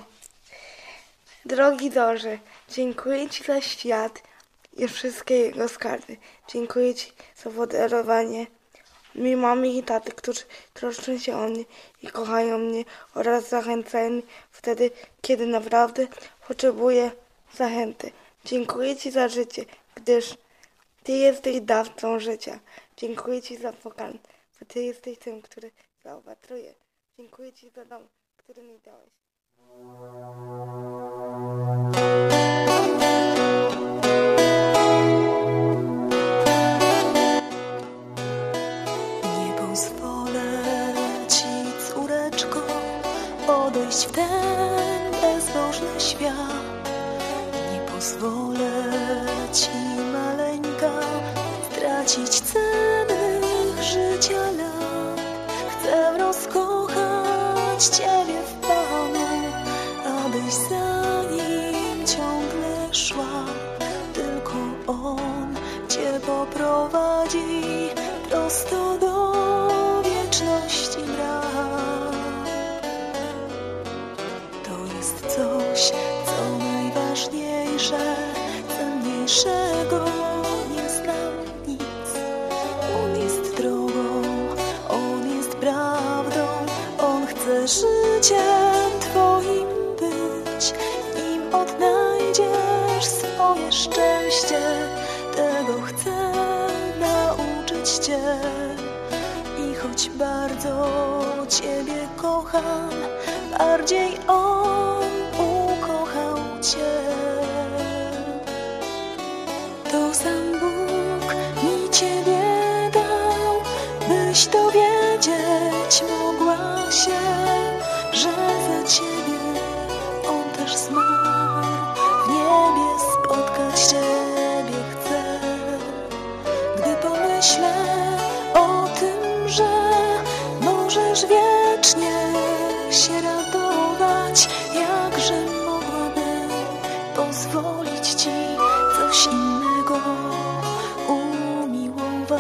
Drogi Boże, dziękuję Ci za świat i wszystkie jego skarby. Dziękuję Ci za podarowanie mi mamy i taty, którzy troszczą się o mnie i kochają mnie oraz zachęcają mnie wtedy, kiedy naprawdę potrzebuję zachęty. Dziękuję Ci za życie, gdyż Ty jesteś dawcą życia. Dziękuję Ci za pokarm, bo Ty jesteś tym, który zaopatruje. Dziękuję Ci za dom, który mi dałeś. Nie pozwolę Ci, córeczko, odejść w ten bezbożny świat. Nie pozwolę Ci, maleńka, stracić cennych życia lat. Chcę rozkochać Ciebie w Panu, abyś za Nim ciągle szła. Tylko On Cię poprowadzi prosto do wieczności bram. To jest coś, co najważniejsze, cenniejszego nie znam nic. On jest drogą, On jest prawdą, On chce życiem Twoim być. Nim odnajdziesz swoje szczęście, tego chcę nauczyć Cię. I choć bardzo Ciebie kocham, bardziej On ukochał Cię. To sam Bóg mi Ciebie dał, byś dowiedzieć mogła się, że za Ciebie On też zmarł. W niebie spotkać Ciebie chcę. Gdy pomyślę o tym, że możesz wiedzieć, pozwolić Ci coś innego umiłować.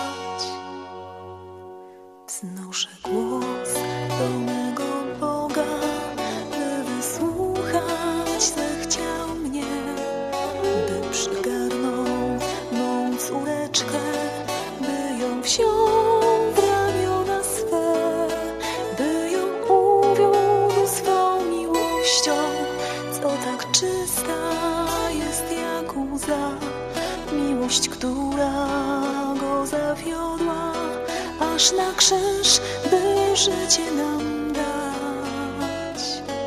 Wznoszę głos do mego Boga, by wysłuchać zechciał mnie, by przygarnął mą córeczkę, by ją wziął w ramiona swe, by ją uwiódł swą miłością, co tak czysta jest jak łza, miłość, która go zawiodła, aż na krzyż, by życie nam dać.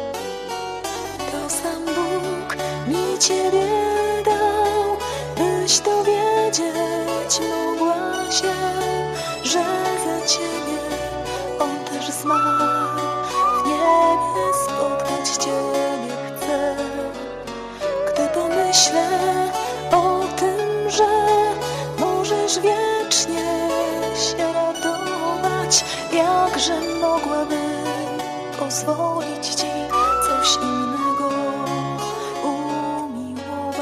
To sam Bóg mi Ciebie dał, byś dowiedzieć mogła się, że za Ciebie On też zmarł. W niebie spotkać Ciebie chcę. Gdy pomyślę o tym, że możesz wiecznie się radować, jakże mogłabym pozwolić Ci coś innego umiłować.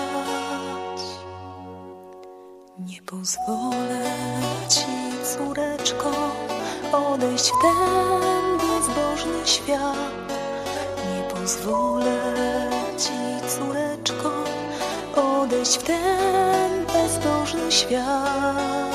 Nie pozwolę Ci, córeczko, odejść w ten bezbożny świat. Nie pozwolę Ci, córeczko, odejść w ten bezbożny świat.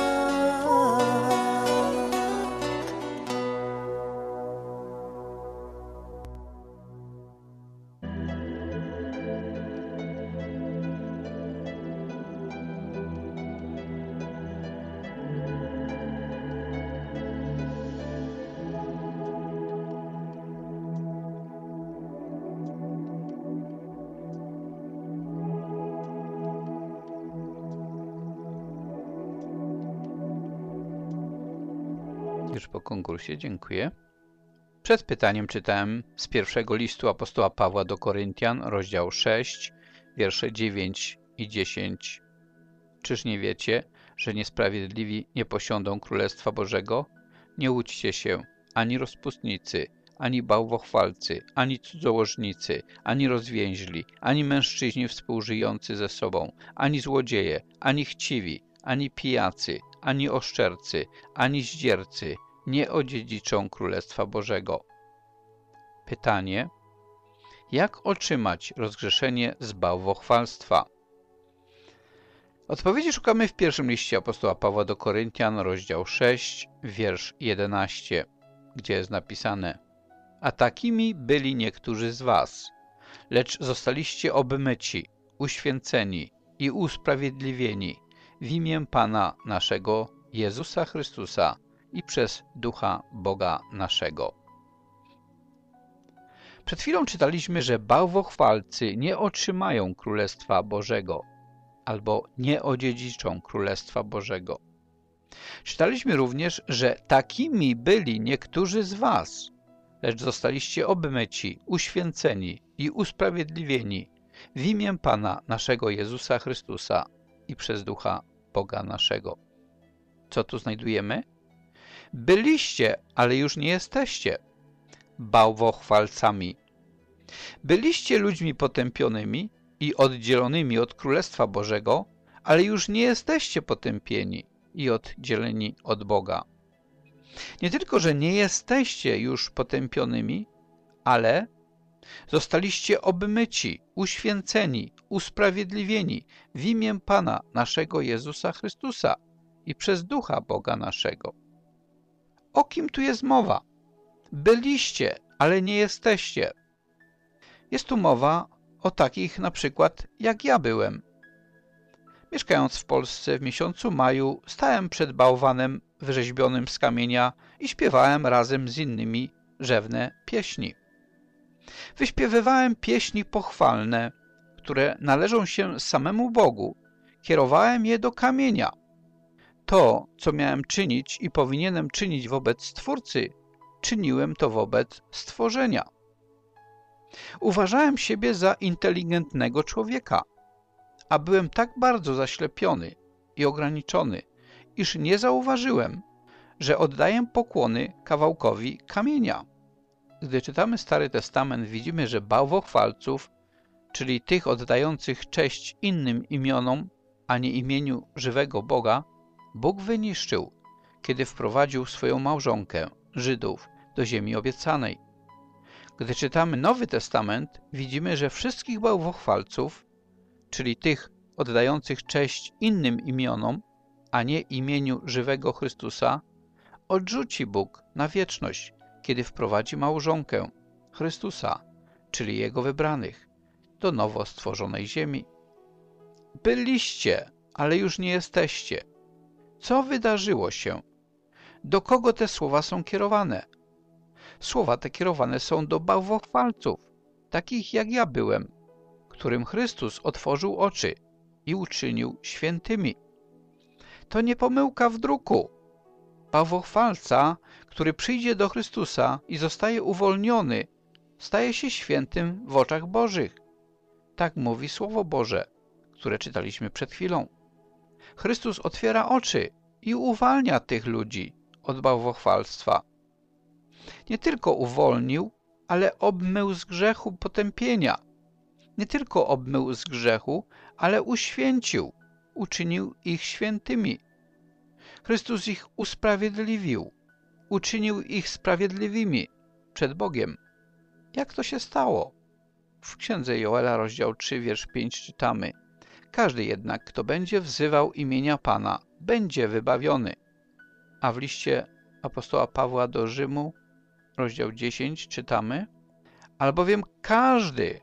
Już po konkursie, dziękuję. Przed pytaniem czytałem z pierwszego listu apostoła Pawła do Koryntian, rozdział 6, wiersze 9 i 10. Czyż nie wiecie, że niesprawiedliwi nie posiądą Królestwa Bożego? Nie łudźcie się, ani rozpustnicy, ani bałwochwalcy, ani cudzołożnicy, ani rozwięźli, ani mężczyźni współżyjący ze sobą, ani złodzieje, ani chciwi, ani pijacy, ani oszczercy, ani zdziercy nie odziedziczą Królestwa Bożego. Pytanie: jak otrzymać rozgrzeszenie z bałwochwalstwa? Odpowiedzi szukamy w pierwszym liście apostoła Pawła do Koryntian, rozdział 6, wiersz 11, gdzie jest napisane: a takimi byli niektórzy z was, lecz zostaliście obmyci, uświęceni i usprawiedliwieni w imię Pana naszego Jezusa Chrystusa i przez Ducha Boga naszego. Przed chwilą czytaliśmy, że bałwochwalcy nie otrzymają Królestwa Bożego albo nie odziedziczą Królestwa Bożego. Czytaliśmy również, że takimi byli niektórzy z was, lecz zostaliście obmyci, uświęceni i usprawiedliwieni w imię Pana naszego Jezusa Chrystusa i przez Ducha Boga naszego. Co tu znajdujemy? Byliście, ale już nie jesteście bałwochwalcami. Byliście ludźmi potępionymi i oddzielonymi od Królestwa Bożego, ale już nie jesteście potępieni i oddzieleni od Boga. Nie tylko, że nie jesteście już potępionymi, ale zostaliście obmyci, uświęceni, usprawiedliwieni w imię Pana naszego Jezusa Chrystusa i przez Ducha Boga naszego. O kim tu jest mowa? Byliście, ale nie jesteście. Jest tu mowa o takich na przykład jak ja byłem. Mieszkając w Polsce w miesiącu maju stałem przed bałwanem wyrzeźbionym z kamienia i śpiewałem razem z innymi rzewne pieśni. Wyśpiewywałem pieśni pochwalne, które należą się samemu Bogu. Kierowałem je do kamienia. To, co miałem czynić i powinienem czynić wobec Stwórcy, czyniłem to wobec stworzenia. Uważałem siebie za inteligentnego człowieka, a byłem tak bardzo zaślepiony i ograniczony, iż nie zauważyłem, że oddaję pokłony kawałkowi kamienia. Gdy czytamy Stary Testament, widzimy, że bałwochwalców czyli tych oddających cześć innym imionom, a nie imieniu żywego Boga, Bóg wyniszczył, kiedy wprowadził swoją małżonkę, Żydów, do ziemi obiecanej. Gdy czytamy Nowy Testament, widzimy, że wszystkich bałwochwalców, czyli tych oddających cześć innym imionom, a nie imieniu żywego Chrystusa, odrzuci Bóg na wieczność, kiedy wprowadzi małżonkę, Chrystusa, czyli Jego wybranych, do nowo stworzonej ziemi. Byliście, ale już nie jesteście. Co wydarzyło się? Do kogo te słowa są kierowane? Słowa te kierowane są do bałwochwalców, takich jak ja byłem, którym Chrystus otworzył oczy i uczynił świętymi. To nie pomyłka w druku. Bałwochwalca, który przyjdzie do Chrystusa i zostaje uwolniony, staje się świętym w oczach Bożych. Tak mówi Słowo Boże, które czytaliśmy przed chwilą. Chrystus otwiera oczy i uwalnia tych ludzi od bałwochwalstwa. Nie tylko uwolnił, ale obmył z grzechu potępienia. Nie tylko obmył z grzechu, ale uświęcił, uczynił ich świętymi. Chrystus ich usprawiedliwił, uczynił ich sprawiedliwymi przed Bogiem. Jak to się stało? W księdze Joela, rozdział 3, wiersz 5 czytamy: Każdy jednak, kto będzie wzywał imienia Pana, będzie wybawiony. A w liście apostoła Pawła do Rzymu, rozdział 10 czytamy: Albowiem każdy,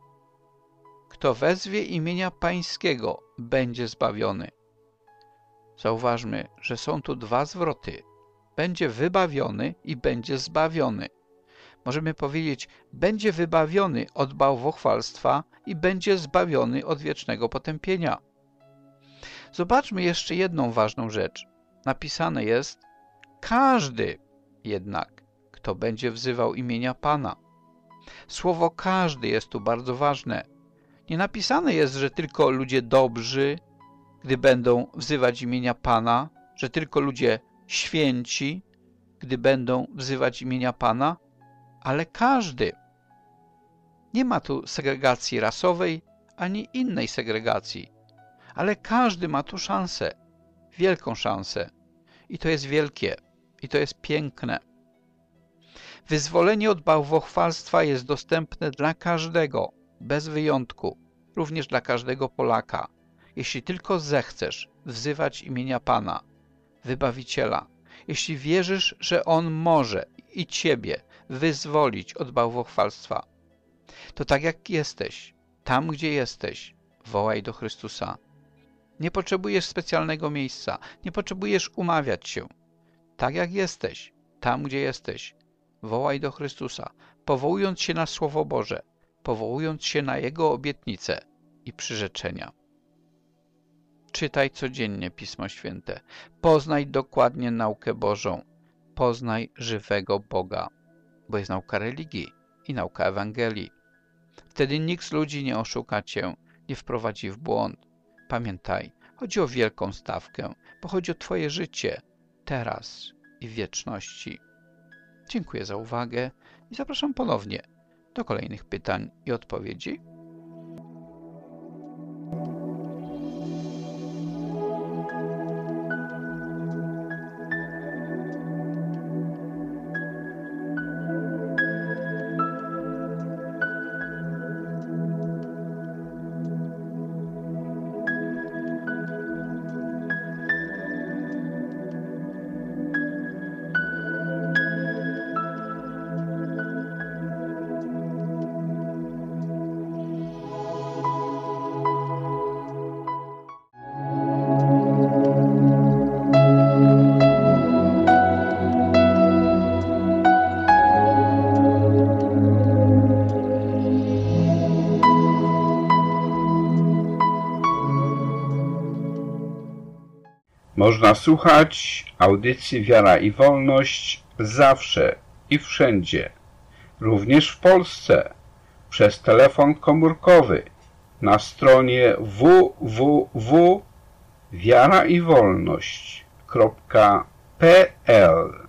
kto wezwie imienia Pańskiego, będzie zbawiony. Zauważmy, że są tu dwa zwroty. Będzie wybawiony i będzie zbawiony. Możemy powiedzieć, będzie wybawiony od bałwochwalstwa i będzie zbawiony od wiecznego potępienia. Zobaczmy jeszcze jedną ważną rzecz. Napisane jest: każdy jednak, kto będzie wzywał imienia Pana. Słowo każdy jest tu bardzo ważne. Nie napisane jest, że tylko ludzie dobrzy, gdy będą wzywać imienia Pana, że tylko ludzie święci, gdy będą wzywać imienia Pana, ale każdy. Nie ma tu segregacji rasowej, ani innej segregacji, ale każdy ma tu szansę, wielką szansę. I to jest wielkie, i to jest piękne. Wyzwolenie od bałwochwalstwa jest dostępne dla każdego, bez wyjątku, również dla każdego Polaka, jeśli tylko zechcesz wzywać imienia Pana, Wybawiciela, jeśli wierzysz, że On może i Ciebie wyzwolić od bałwochwalstwa. To tak jak jesteś, tam gdzie jesteś, wołaj do Chrystusa. Nie potrzebujesz specjalnego miejsca, nie potrzebujesz umawiać się. Tak jak jesteś, tam gdzie jesteś, wołaj do Chrystusa, powołując się na Słowo Boże, powołując się na Jego obietnice i przyrzeczenia. Czytaj codziennie Pismo Święte, poznaj dokładnie naukę Bożą, poznaj żywego Boga, bo jest nauka religii i nauka Ewangelii. Wtedy nikt z ludzi nie oszuka Cię, nie wprowadzi w błąd. Pamiętaj, chodzi o wielką stawkę, bo chodzi o Twoje życie, teraz i w wieczności. Dziękuję za uwagę i zapraszam ponownie do kolejnych pytań i odpowiedzi. Można słuchać audycji Wiara i Wolność zawsze i wszędzie, również w Polsce, przez telefon komórkowy na stronie www.wiaraiwolność.pl.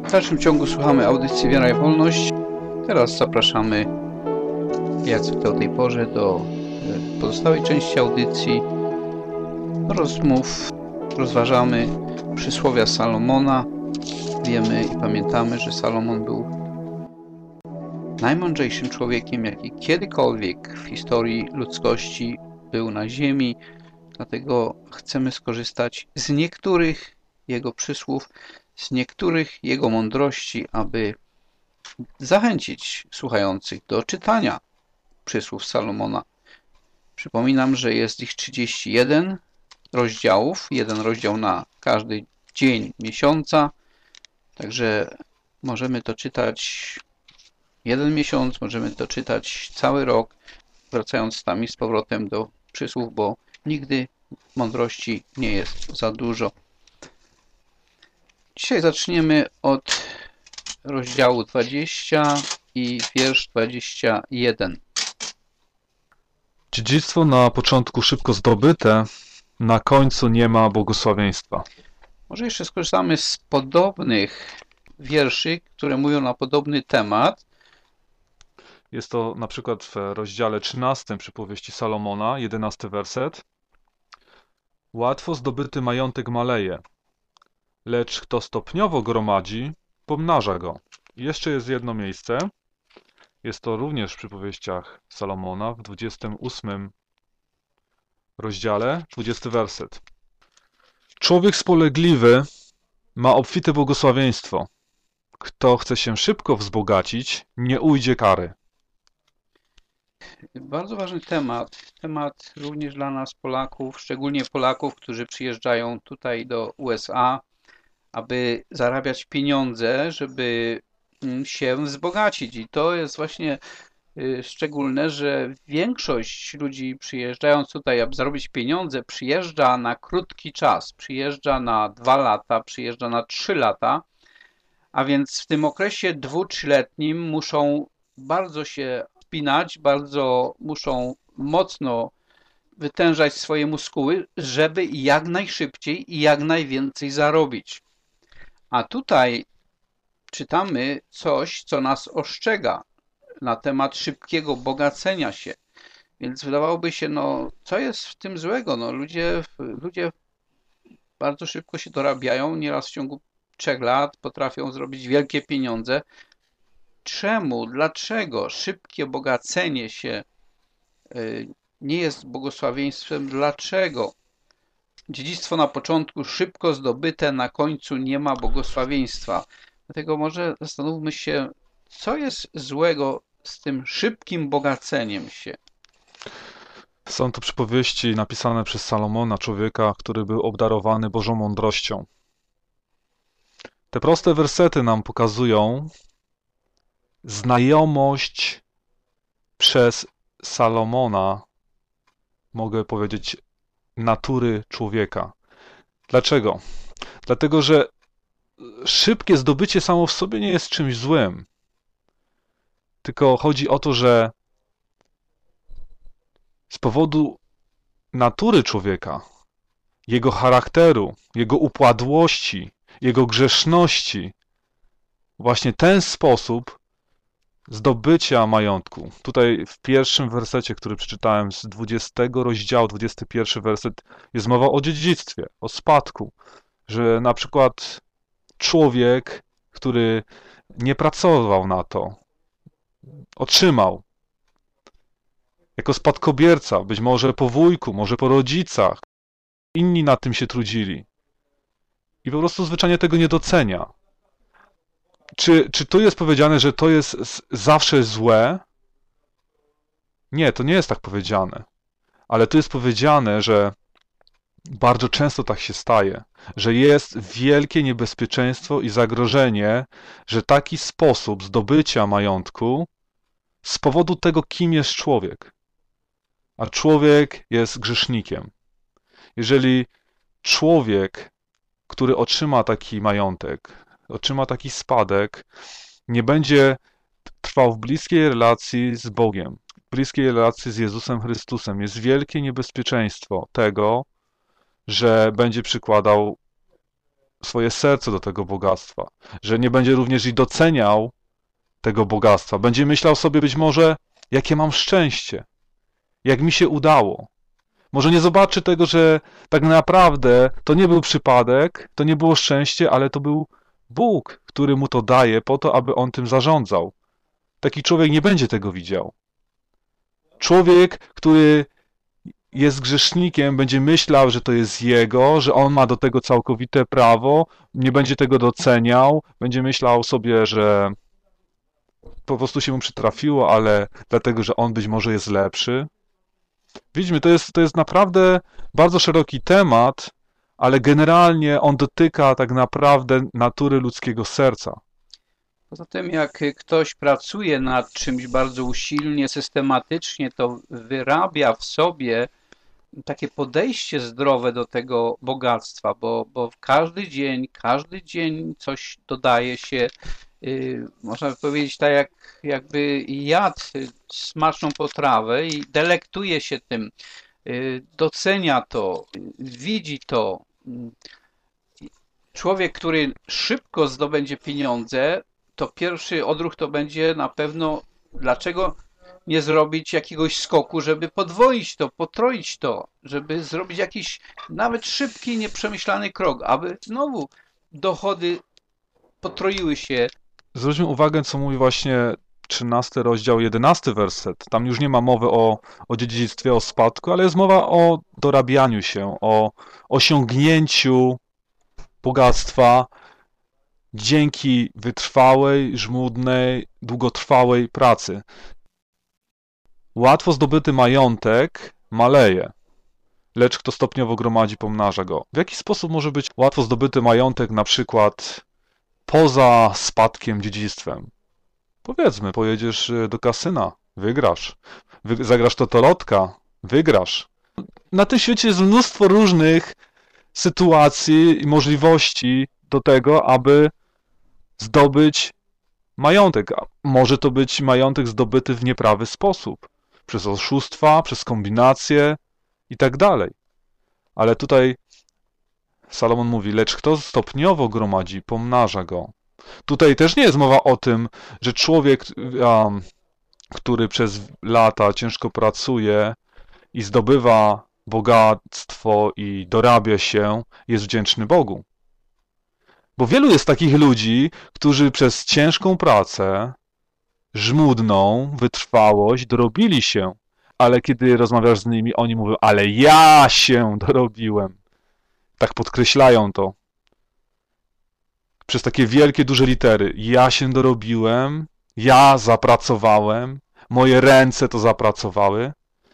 W dalszym ciągu słuchamy audycji Wiara i Wolność. Teraz zapraszamy, jak zwykle o tej porze, do pozostałej części audycji. Rozmów, rozważamy przysłowia Salomona. Wiemy i pamiętamy, że Salomon był najmądrzejszym człowiekiem, jaki kiedykolwiek w historii ludzkości był na ziemi. Dlatego chcemy skorzystać z niektórych jego przysłów, z niektórych jego mądrości, aby zachęcić słuchających do czytania przysłów Salomona. Przypominam, że jest ich 31 rozdziałów, jeden rozdział na każdy dzień miesiąca, także możemy to czytać jeden miesiąc, możemy to czytać cały rok, wracając tam z powrotem do przysłów, bo nigdy mądrości nie jest za dużo. Dzisiaj zaczniemy od rozdziału 20 i wiersz 21. Dziedzictwo na początku szybko zdobyte, na końcu nie ma błogosławieństwa. Może jeszcze skorzystamy z podobnych wierszy, które mówią na podobny temat. Jest to na przykład w rozdziale 13 przypowieści Salomona, 11 werset. Łatwo zdobyty majątek maleje, lecz kto stopniowo gromadzi, pomnaża go. I jeszcze jest jedno miejsce. Jest to również w przypowieściach Salomona w 28 rozdziale, 20 werset. Człowiek spolegliwy ma obfite błogosławieństwo. Kto chce się szybko wzbogacić, nie ujdzie kary. Bardzo ważny temat. Temat również dla nas Polaków, szczególnie Polaków, którzy przyjeżdżają tutaj do USA, aby zarabiać pieniądze, żeby się wzbogacić. I to jest właśnie szczególne, że większość ludzi przyjeżdżając tutaj, aby zarobić pieniądze, przyjeżdża na krótki czas. Przyjeżdża na 2 lata, przyjeżdża na 3 lata, a więc w tym okresie 2-3-letnim muszą bardzo się spinać, bardzo muszą mocno wytężać swoje muskuły, żeby jak najszybciej i jak najwięcej zarobić. A tutaj czytamy coś, co nas ostrzega na temat szybkiego bogacenia się. Więc wydawałoby się, no co jest w tym złego? No, ludzie bardzo szybko się dorabiają, nieraz w ciągu 3 lat potrafią zrobić wielkie pieniądze. Czemu? Dlaczego szybkie bogacenie się nie jest błogosławieństwem? Dlaczego? Dziedzictwo na początku szybko zdobyte, na końcu nie ma błogosławieństwa. Dlatego może zastanówmy się, co jest złego z tym szybkim bogaceniem się. Są to przypowieści napisane przez Salomona, człowieka, który był obdarowany Bożą mądrością. Te proste wersety nam pokazują znajomość przez Salomona, mogę powiedzieć, natury człowieka. Dlaczego? Dlatego, że szybkie zdobycie samo w sobie nie jest czymś złym. Tylko chodzi o to, że z powodu natury człowieka, jego charakteru, jego upadłości, jego grzeszności, właśnie ten sposób zdobycia majątku. Tutaj w pierwszym wersecie, który przeczytałem z 20 rozdziału, 21 werset, jest mowa o dziedzictwie, o spadku, że na przykład człowiek, który nie pracował na to, otrzymał jako spadkobierca, być może po wujku, może po rodzicach, inni na tym się trudzili i po prostu zwyczajnie tego nie docenia. Czy tu jest powiedziane, że to jest zawsze złe? Nie, to nie jest tak powiedziane. Ale tu jest powiedziane, że bardzo często tak się staje, że jest wielkie niebezpieczeństwo i zagrożenie, że taki sposób zdobycia majątku z powodu tego, kim jest człowiek. A człowiek jest grzesznikiem. Jeżeli człowiek, który otrzyma taki majątek, otrzyma taki spadek, nie będzie trwał w bliskiej relacji z Bogiem, w bliskiej relacji z Jezusem Chrystusem, jest wielkie niebezpieczeństwo tego, że będzie przykładał swoje serce do tego bogactwa, że nie będzie również i doceniał tego bogactwa. Będzie myślał sobie być może, jakie mam szczęście, jak mi się udało. Może nie zobaczy tego, że tak naprawdę to nie był przypadek, to nie było szczęście, ale to był Bóg, który mu to daje po to, aby on tym zarządzał. Taki człowiek nie będzie tego widział. Człowiek, który jest grzesznikiem, będzie myślał, że to jest jego, że on ma do tego całkowite prawo, nie będzie tego doceniał, będzie myślał sobie, że po prostu się mu przytrafiło, ale dlatego, że on być może jest lepszy. Widzimy, to jest naprawdę bardzo szeroki temat, ale generalnie on dotyka tak naprawdę natury ludzkiego serca. Poza tym, jak ktoś pracuje nad czymś bardzo usilnie, systematycznie, to wyrabia w sobie takie podejście zdrowe do tego bogactwa, bo każdy dzień coś dodaje się, można by powiedzieć tak jakby jadł smaczną potrawę i delektuje się tym, docenia to, widzi to. Człowiek, który szybko zdobędzie pieniądze, to pierwszy odruch to będzie na pewno, dlaczego nie zrobić jakiegoś skoku, żeby podwoić to, potroić to, żeby zrobić jakiś nawet szybki, nieprzemyślany krok, aby znowu dochody potroiły się. Zwróćmy uwagę, co mówi właśnie 13 rozdział, 11 werset. Tam już nie ma mowy o dziedzictwie, o spadku, ale jest mowa o dorabianiu się, o osiągnięciu bogactwa dzięki wytrwałej, żmudnej, długotrwałej pracy. Łatwo zdobyty majątek maleje, lecz kto stopniowo gromadzi, pomnaża go. W jaki sposób może być łatwo zdobyty majątek na przykład poza spadkiem, dziedzictwem? Powiedzmy, pojedziesz do kasyna, wygrasz. Zagrasz totolotka, wygrasz. Na tym świecie jest mnóstwo różnych sytuacji i możliwości do tego, aby zdobyć majątek. Może to być majątek zdobyty w nieprawy sposób. Przez oszustwa, przez kombinacje i tak dalej. Ale tutaj Salomon mówi, lecz kto stopniowo gromadzi, pomnaża go. Tutaj też nie jest mowa o tym, że człowiek, który przez lata ciężko pracuje i zdobywa bogactwo i dorabia się, jest wdzięczny Bogu. Bo wielu jest takich ludzi, którzy przez ciężką pracę, żmudną wytrwałość dorobili się, ale kiedy rozmawiasz z nimi, oni mówią, ale ja się dorobiłem. Tak podkreślają to. Przez takie wielkie, duże litery. Ja się dorobiłem, ja zapracowałem, moje ręce to zapracowały.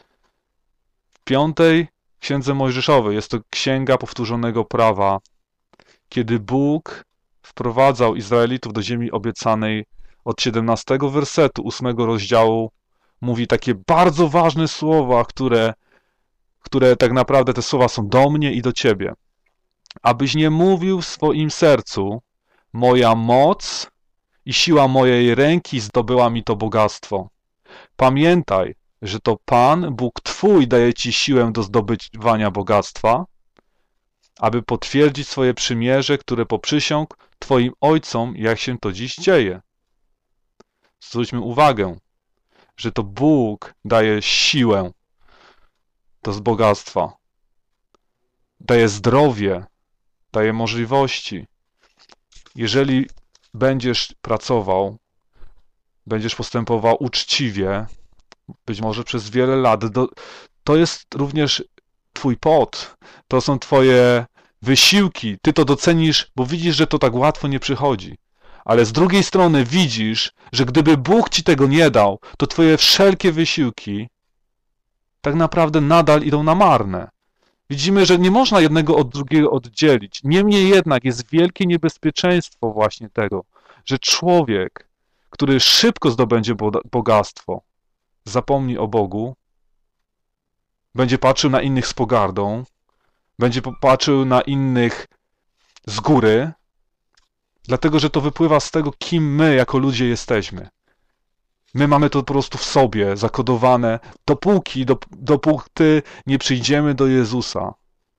W 5. Księdze Mojżeszowej jest to księga powtórzonego prawa, kiedy Bóg wprowadzał Izraelitów do ziemi obiecanej. Od 17 wersetu 8 rozdziału mówi takie bardzo ważne słowa, które tak naprawdę te słowa są do mnie i do ciebie. Abyś nie mówił w swoim sercu, moja moc i siła mojej ręki zdobyła mi to bogactwo. Pamiętaj, że to Pan, Bóg Twój, daje ci siłę do zdobywania bogactwa, aby potwierdzić swoje przymierze, które poprzysiągł Twoim ojcom, jak się to dziś dzieje. Zwróćmy uwagę, że to Bóg daje siłę do bogactwa, daje zdrowie, daje możliwości. Jeżeli będziesz pracował, będziesz postępował uczciwie, być może przez wiele lat, to jest również Twój pot, to są Twoje wysiłki, Ty to docenisz, bo widzisz, że to tak łatwo nie przychodzi. Ale z drugiej strony widzisz, że gdyby Bóg Ci tego nie dał, to Twoje wszelkie wysiłki tak naprawdę nadal idą na marne. Widzimy, że nie można jednego od drugiego oddzielić. Niemniej jednak jest wielkie niebezpieczeństwo właśnie tego, że człowiek, który szybko zdobędzie bogactwo, zapomni o Bogu, będzie patrzył na innych z pogardą, będzie patrzył na innych z góry, dlatego że to wypływa z tego, kim my jako ludzie jesteśmy. My mamy to po prostu w sobie zakodowane, dopóki nie przyjdziemy do Jezusa,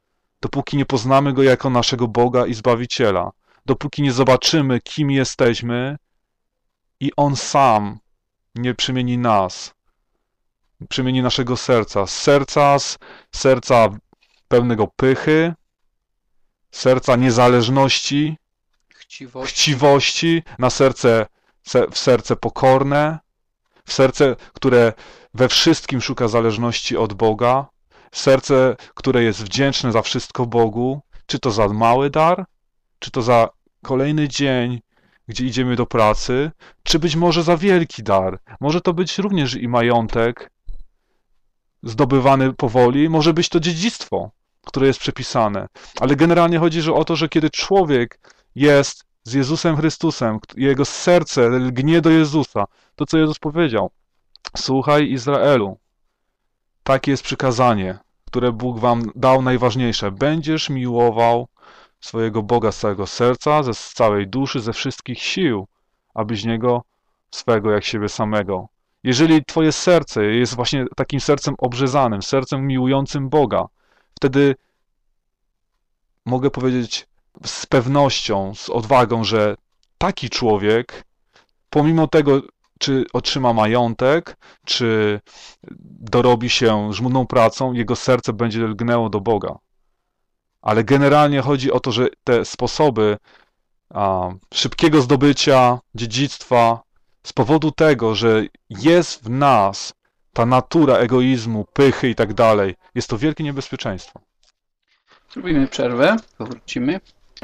dopóki nie poznamy Go jako naszego Boga i Zbawiciela, dopóki nie zobaczymy, kim jesteśmy i On sam nie przemieni nas, przemieni naszego serca, z serca pełnego pychy, serca niezależności, chciwości, na w serce pokorne, w serce, które we wszystkim szuka zależności od Boga, serce, które jest wdzięczne za wszystko Bogu, czy to za mały dar, czy to za kolejny dzień, gdzie idziemy do pracy, czy być może za wielki dar. Może to być również i majątek zdobywany powoli, może być to dziedzictwo, które jest przepisane. Ale generalnie chodzi o to, że kiedy człowiek jest z Jezusem Chrystusem, jego serce lgnie do Jezusa, to co Jezus powiedział: słuchaj Izraelu, takie jest przykazanie, które Bóg wam dał najważniejsze. Będziesz miłował swojego Boga z całego serca, z całej duszy, ze wszystkich sił, abyś Niego swego jak siebie samego. Jeżeli twoje serce jest właśnie takim sercem obrzezanym, sercem miłującym Boga, wtedy mogę powiedzieć z pewnością, z odwagą, że taki człowiek, pomimo tego, czy otrzyma majątek, czy dorobi się żmudną pracą, jego serce będzie lgnęło do Boga. Ale generalnie chodzi o to, że te sposoby szybkiego zdobycia dziedzictwa z powodu tego, że jest w nas ta natura egoizmu, pychy i tak dalej, jest to wielkie niebezpieczeństwo. Zrobimy przerwę, powrócimy.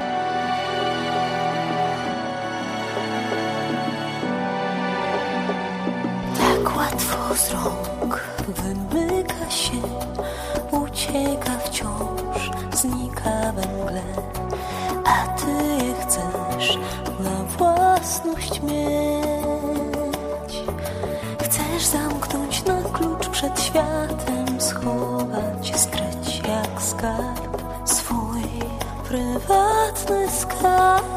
Tak łatwo z rąk wymyka się, ucieka wciąż, znika we mgle, a ty je chcesz na własność mieć. Chcesz zamknąć na klucz przed światem, schować, skryć jak skarb swój prywatny skarb.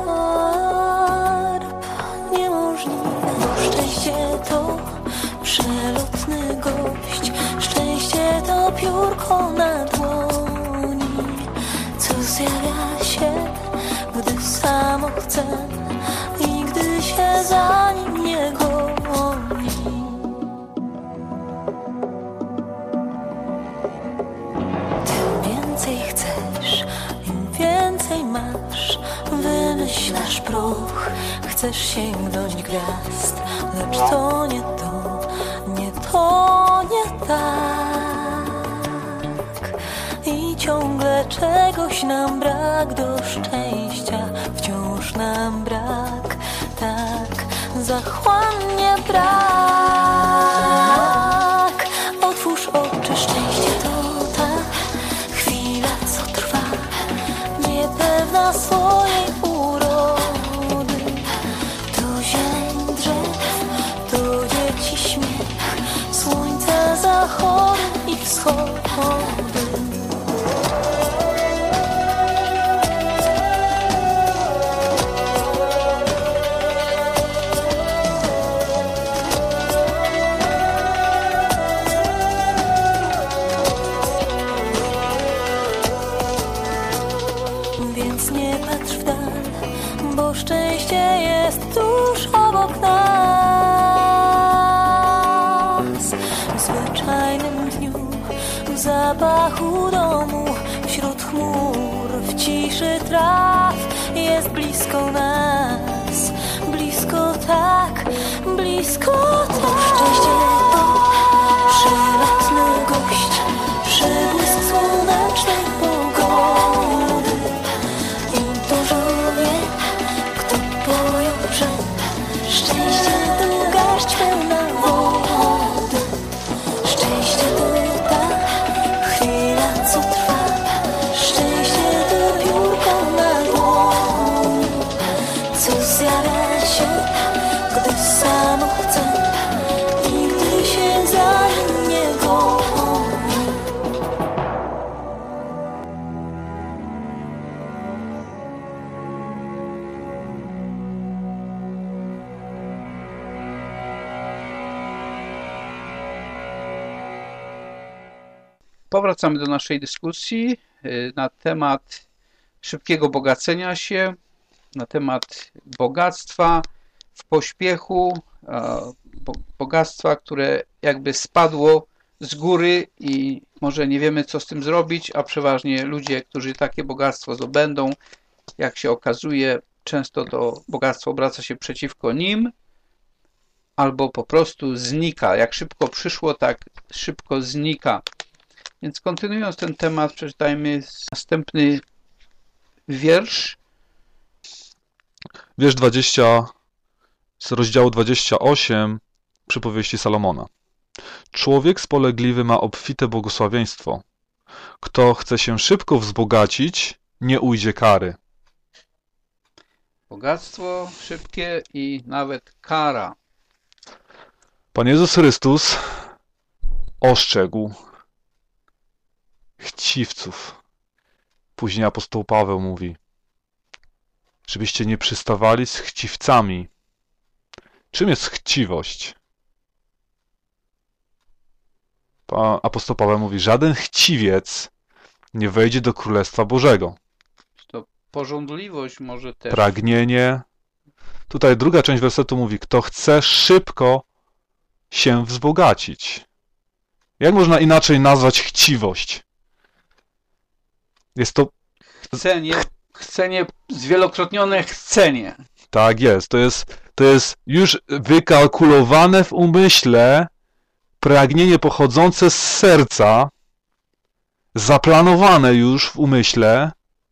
Niemożliwe, szczęście to przelotny gość, szczęście to piórko na dłoni, co zjawia się, gdy samo chce i gdy się za nim nie goni. Tym więcej chcesz, im więcej masz, wymyślasz proch, chcesz sięgnąć gwiazd, lecz to nie to, nie to, nie tak. I ciągle czegoś nam brak, do szczęścia wciąż nam brak, tak zachłannie brak. Otwórz oczy, szczęście to ta chwila, co trwa, niepewna swojej urody. To zieleń drzew, to dzieci śmiech, słońce zachody i wschody. Więc nie patrz w dal, bo szczęście jest tuż obok nas. W zwyczajnym dniu, w zapachu domu, wśród chmur, w ciszy traw, jest blisko nas, blisko tak, blisko tak. Szczęście to przelotny gość, przybłysk słonecznej pogody. I dużo wie, kto pojąże, szczęście to garść pełna wody. Szczęście to ta chwila, co trwa, szczęście to piórko na dłoni, co zjawia się, gdy samo chce i gdy się za nim nie goni. Powracamy do naszej dyskusji. na temat szybkiego bogacenia się, na temat bogactwa w pośpiechu, bogactwa, które jakby spadło z góry i może nie wiemy, co z tym zrobić, a przeważnie ludzie, którzy takie bogactwo zdobędą, jak się okazuje, często to bogactwo obraca się przeciwko nim, albo po prostu znika. Jak szybko przyszło, tak szybko znika. Więc kontynuując ten temat, przeczytajmy następny wiersz. Wiersz 20 z rozdziału 28 przypowieści Salomona. Człowiek spolegliwy ma obfite błogosławieństwo. Kto chce się szybko wzbogacić, nie ujdzie kary. Bogactwo szybkie i nawet kara. Pan Jezus Chrystus ostrzegł chciwców. Później apostoł Paweł mówi, żebyście nie przystawali z chciwcami. Czym jest chciwość? Apostoł Paweł mówi, żaden chciwiec nie wejdzie do Królestwa Bożego. To pożądliwość może też. Pragnienie. Tutaj druga część wersetu mówi, kto chce szybko się wzbogacić. Jak można inaczej nazwać chciwość? Jest to... Chcenie, zwielokrotnione chcenie. Tak jest. To jest już wykalkulowane w umyśle pragnienie pochodzące z serca, zaplanowane już w umyśle,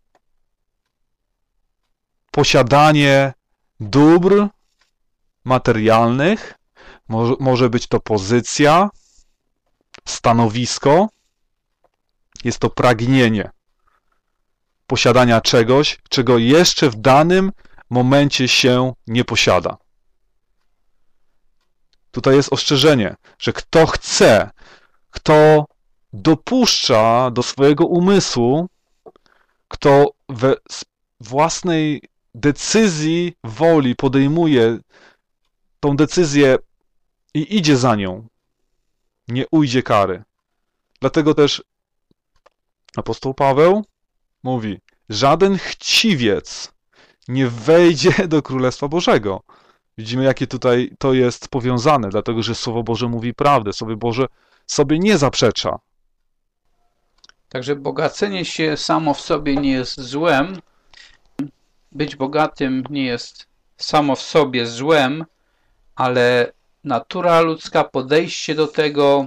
posiadanie dóbr materialnych, może być to pozycja, stanowisko, jest to pragnienie posiadania czegoś, czego jeszcze w danym momencie się nie posiada. Tutaj jest ostrzeżenie, że kto chce, kto dopuszcza do swojego umysłu, kto we własnej decyzji woli podejmuje tą decyzję i idzie za nią, nie ujdzie kary. Dlatego też apostoł Paweł mówi, żaden chciwiec nie wejdzie do Królestwa Bożego. Widzimy, jakie tutaj to jest powiązane, dlatego że Słowo Boże mówi prawdę, Słowo Boże sobie nie zaprzecza. Także bogacenie się samo w sobie nie jest złem. Być bogatym nie jest samo w sobie złem, ale natura ludzka, podejście do tego,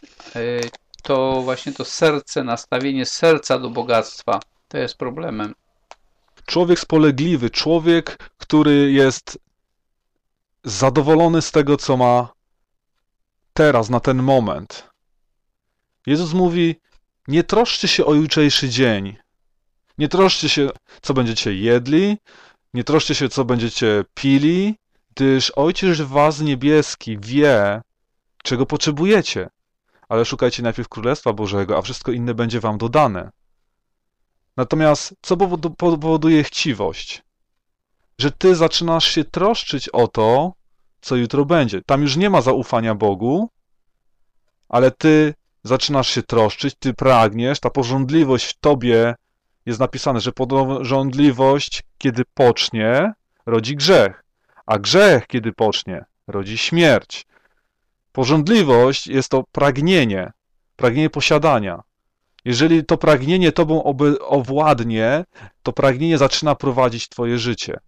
to właśnie to serce, nastawienie serca do bogactwa, to jest problemem. Człowiek spolegliwy, człowiek, który jest zadowolony z tego, co ma teraz, na ten moment. Jezus mówi, nie troszczcie się o jutrzejszy dzień. Nie troszczcie się, co będziecie jedli, nie troszczcie się, co będziecie pili, gdyż Ojciec was niebieski wie, czego potrzebujecie. Ale szukajcie najpierw Królestwa Bożego, a wszystko inne będzie wam dodane. Natomiast co powoduje chciwość? Że ty zaczynasz się troszczyć o to, co jutro będzie. Tam już nie ma zaufania Bogu, ale ty zaczynasz się troszczyć, ty pragniesz, ta pożądliwość w tobie jest napisane, że pożądliwość, kiedy pocznie, rodzi grzech, a grzech, kiedy pocznie, rodzi śmierć. Pożądliwość jest to pragnienie posiadania. Jeżeli to pragnienie tobą owładnie, to pragnienie zaczyna prowadzić twoje życie.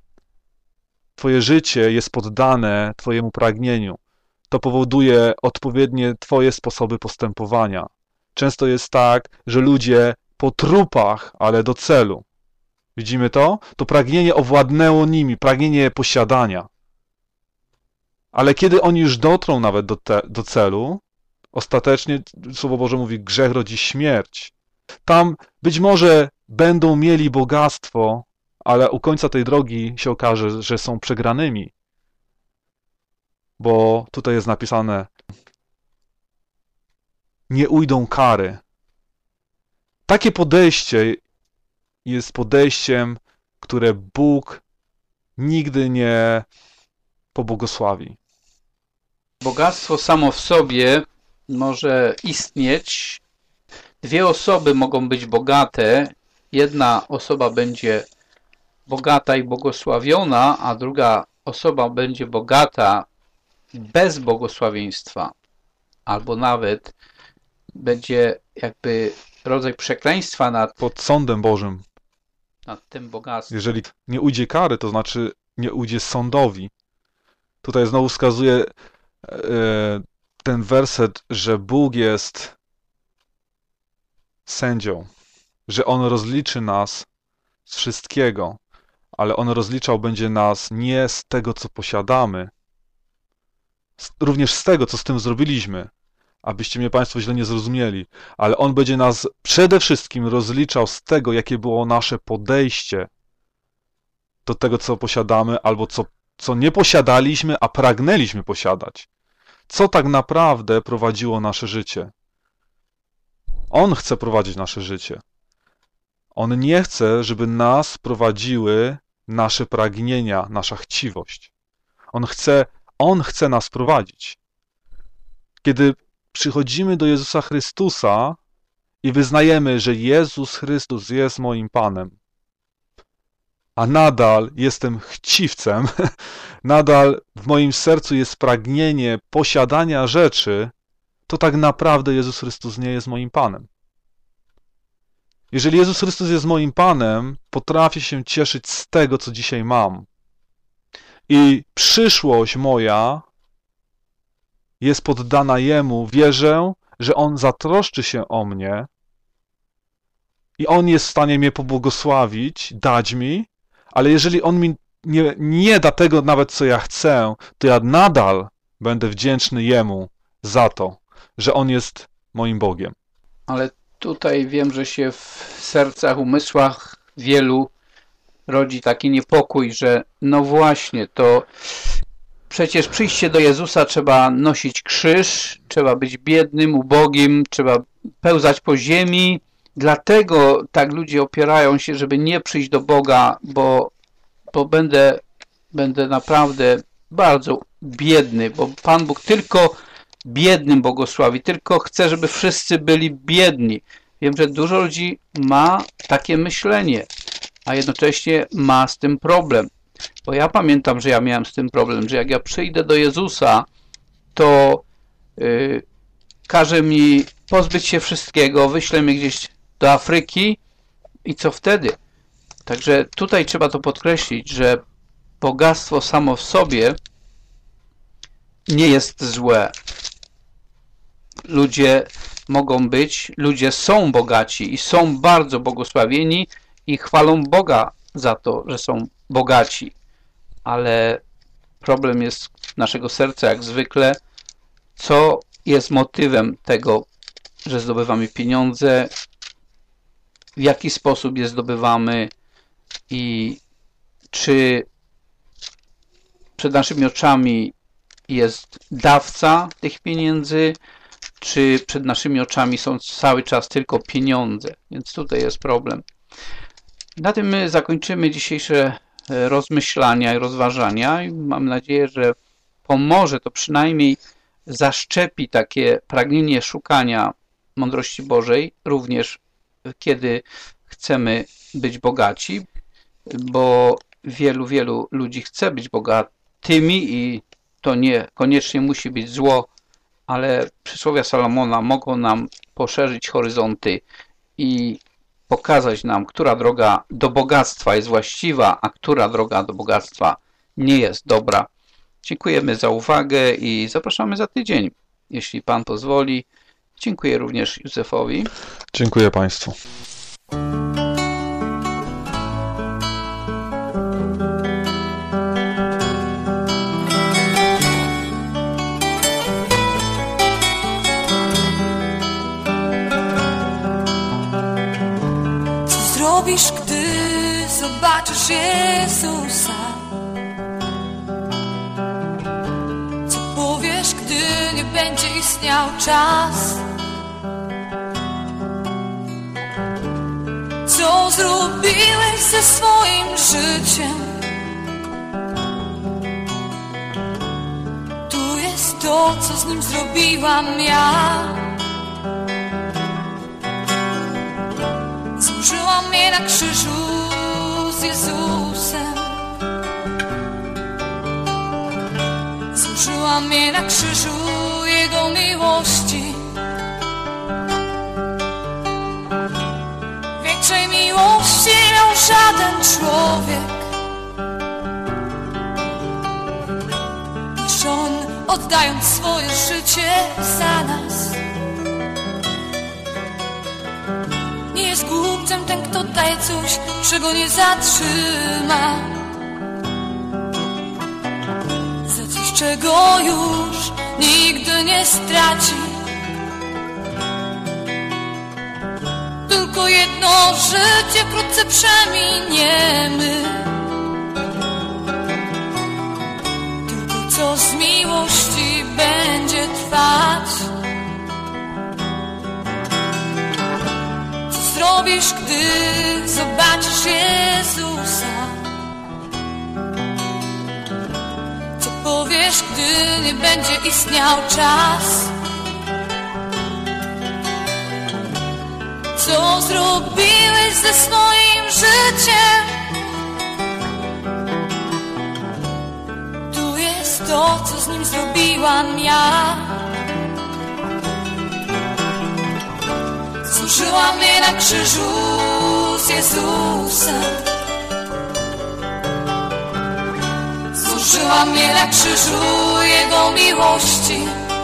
Twoje życie jest poddane twojemu pragnieniu. To powoduje odpowiednie twoje sposoby postępowania. Często jest tak, że ludzie po trupach, ale do celu. Widzimy to? To pragnienie owładnęło nimi, pragnienie posiadania. Ale kiedy oni już dotrą nawet do celu, ostatecznie Słowo Boże mówi, grzech rodzi śmierć. Tam być może będą mieli bogactwo, ale u końca tej drogi się okaże, że są przegranymi. Bo tutaj jest napisane, nie ujdą kary. Takie podejście jest podejściem, które Bóg nigdy nie pobłogosławi. Bogactwo samo w sobie może istnieć, dwie osoby mogą być bogate. Jedna osoba będzie bogata i błogosławiona, a druga osoba będzie bogata bez błogosławieństwa. Albo nawet będzie jakby rodzaj przekleństwa pod sądem Bożym. Nad tym bogactwem. Jeżeli nie ujdzie kary, to znaczy nie ujdzie sądowi. Tutaj znowu wskazuje ten werset, że Bóg jest sędzią, że On rozliczy nas z wszystkiego, ale On rozliczał będzie nas nie z tego, co posiadamy, również z tego, co z tym zrobiliśmy, abyście mnie Państwo źle nie zrozumieli, ale On będzie nas przede wszystkim rozliczał z tego, jakie było nasze podejście do tego, co posiadamy, albo co nie posiadaliśmy, a pragnęliśmy posiadać. Co tak naprawdę prowadziło nasze życie? On chce prowadzić nasze życie. On nie chce, żeby nas prowadziły nasze pragnienia, nasza chciwość. On chce nas prowadzić. Kiedy przychodzimy do Jezusa Chrystusa i wyznajemy, że Jezus Chrystus jest moim Panem, a nadal jestem chciwcem, nadal w moim sercu jest pragnienie posiadania rzeczy, to tak naprawdę Jezus Chrystus nie jest moim Panem. Jeżeli Jezus Chrystus jest moim Panem, potrafię się cieszyć z tego, co dzisiaj mam. I przyszłość moja jest poddana Jemu. Wierzę, że On zatroszczy się o mnie i On jest w stanie mnie pobłogosławić, dać mi, ale jeżeli On mi nie da tego nawet, co ja chcę, to ja nadal będę wdzięczny Jemu za to, że On jest moim Bogiem. Ale tutaj wiem, że się w sercach, umysłach wielu rodzi taki niepokój, że no właśnie, to przecież przyjście do Jezusa trzeba nosić krzyż, trzeba być biednym, ubogim, trzeba pełzać po ziemi. Dlatego tak ludzie opierają się, żeby nie przyjść do Boga, bo będę naprawdę bardzo biedny, bo Pan Bóg tylko biednym błogosławi, tylko chce, żeby wszyscy byli biedni. Wiem, że dużo ludzi ma takie myślenie, a jednocześnie ma z tym problem. Bo ja pamiętam, że ja miałem z tym problem, że jak ja przyjdę do Jezusa, to każe mi pozbyć się wszystkiego, wyśle mnie gdzieś do Afryki i co wtedy? Także tutaj trzeba to podkreślić, że bogactwo samo w sobie nie jest złe. Ludzie są bogaci i są bardzo błogosławieni i chwalą Boga za to, że są bogaci. Ale problem jest naszego serca, jak zwykle, co jest motywem tego, że zdobywamy pieniądze, w jaki sposób je zdobywamy i czy przed naszymi oczami jest dawca tych pieniędzy, czy przed naszymi oczami są cały czas tylko pieniądze. Więc tutaj jest problem. Na tym my zakończymy dzisiejsze rozmyślania i rozważania i mam nadzieję, że pomoże to, przynajmniej zaszczepi takie pragnienie szukania mądrości Bożej, również kiedy chcemy być bogaci, bo wielu ludzi chce być bogatymi i to nie koniecznie musi być zło, ale przysłowia Salomona mogą nam poszerzyć horyzonty i pokazać nam, która droga do bogactwa jest właściwa, a która droga do bogactwa nie jest dobra. Dziękujemy za uwagę i zapraszamy za tydzień, jeśli Pan pozwoli. Dziękuję również Józefowi. Dziękuję Państwu. Zrobisz, gdy zobaczysz Jezusa? Co powiesz, gdy nie będzie istniał czas? Co zrobiłeś ze swoim życiem? Tu jest to, co z nim zrobiłam ja. na krzyżu z Jezusem. Zużyła mnie na krzyżu Jego miłości. Większej miłości nie miał żaden człowiek niż On, oddając swoje życie za nas. Nie jest głupcem ten, kto daje coś, czego nie zatrzyma, za coś, czego już nigdy nie straci. Tylko jedno życie wkrótce przeminiemy, tylko co z miłości będzie trwać. Co zrobisz, gdy zobaczysz Jezusa? Co powiesz, gdy nie będzie istniał czas? Co zrobiłeś ze swoim życiem? Tu jest to, co z nim zrobiłam ja. Zużyła mnie na krzyżu z Jezusem. Zużyła mnie na krzyżu Jego miłości.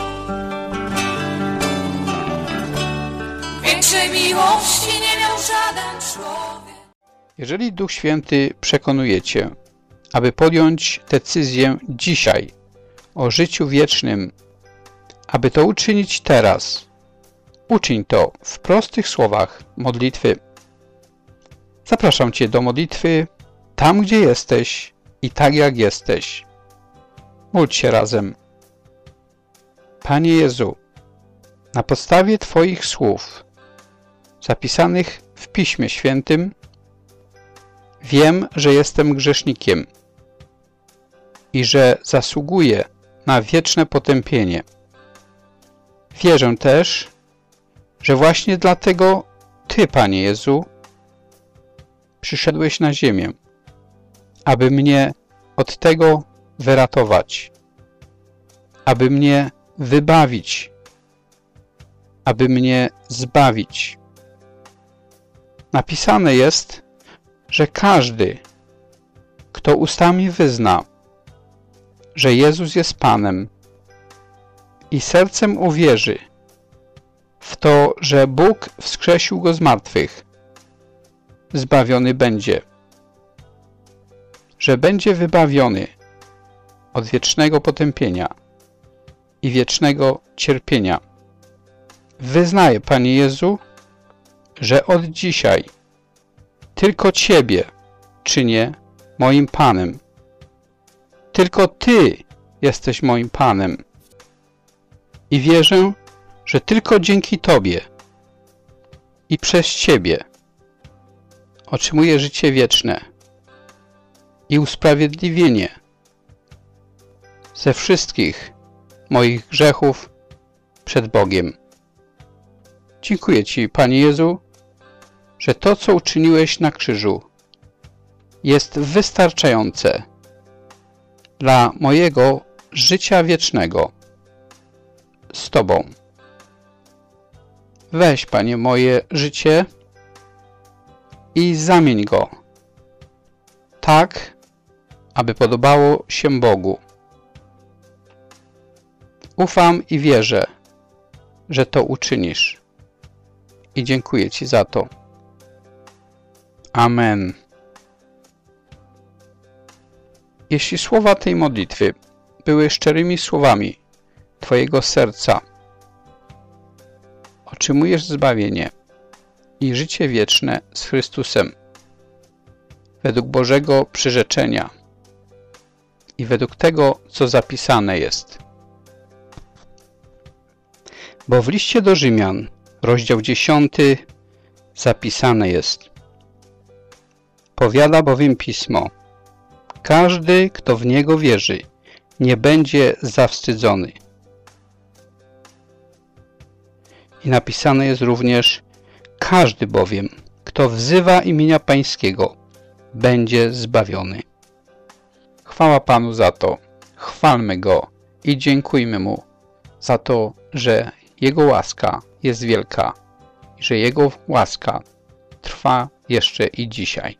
Większej miłości nie miał żaden człowiek. Jeżeli Duch Święty przekonuje Cię, aby podjąć decyzję dzisiaj o życiu wiecznym, aby to uczynić teraz, uczyń to w prostych słowach modlitwy. Zapraszam Cię do modlitwy tam, gdzie jesteś i tak jak jesteś. Módl się razem. Panie Jezu, na podstawie Twoich słów zapisanych w Piśmie Świętym wiem, że jestem grzesznikiem i że zasługuję na wieczne potępienie. Wierzę też, że właśnie dlatego Ty, Panie Jezu, przyszedłeś na ziemię, aby mnie od tego wyratować, aby mnie wybawić, aby mnie zbawić. Napisane jest, że każdy, kto ustami wyzna, że Jezus jest Panem i sercem uwierzy w to, że Bóg wskrzesił Go z martwych, zbawiony będzie, że będzie wybawiony od wiecznego potępienia i wiecznego cierpienia. Wyznaję, Panie Jezu, że od dzisiaj tylko Ciebie czynię moim Panem. Tylko Ty jesteś moim Panem. I wierzę, że tylko dzięki Tobie i przez Ciebie otrzymuję życie wieczne i usprawiedliwienie ze wszystkich moich grzechów przed Bogiem. Dziękuję Ci, Panie Jezu, że to, co uczyniłeś na krzyżu, jest wystarczające dla mojego życia wiecznego z Tobą. Weź, Panie, moje życie i zamień go tak, aby podobało się Bogu. Ufam i wierzę, że to uczynisz. I dziękuję Ci za to. Amen. Jeśli słowa tej modlitwy były szczerymi słowami Twojego serca, otrzymujesz zbawienie i życie wieczne z Chrystusem według Bożego przyrzeczenia i według tego, co zapisane jest. Bo w liście do Rzymian, rozdział 10, zapisane jest: powiada bowiem Pismo: każdy, kto w Niego wierzy, nie będzie zawstydzony. I napisane jest również: każdy bowiem, kto wzywa imienia Pańskiego, będzie zbawiony. Chwała Panu za to. Chwalmy Go i dziękujmy Mu za to, że Jego łaska jest wielka i że Jego łaska trwa jeszcze i dzisiaj.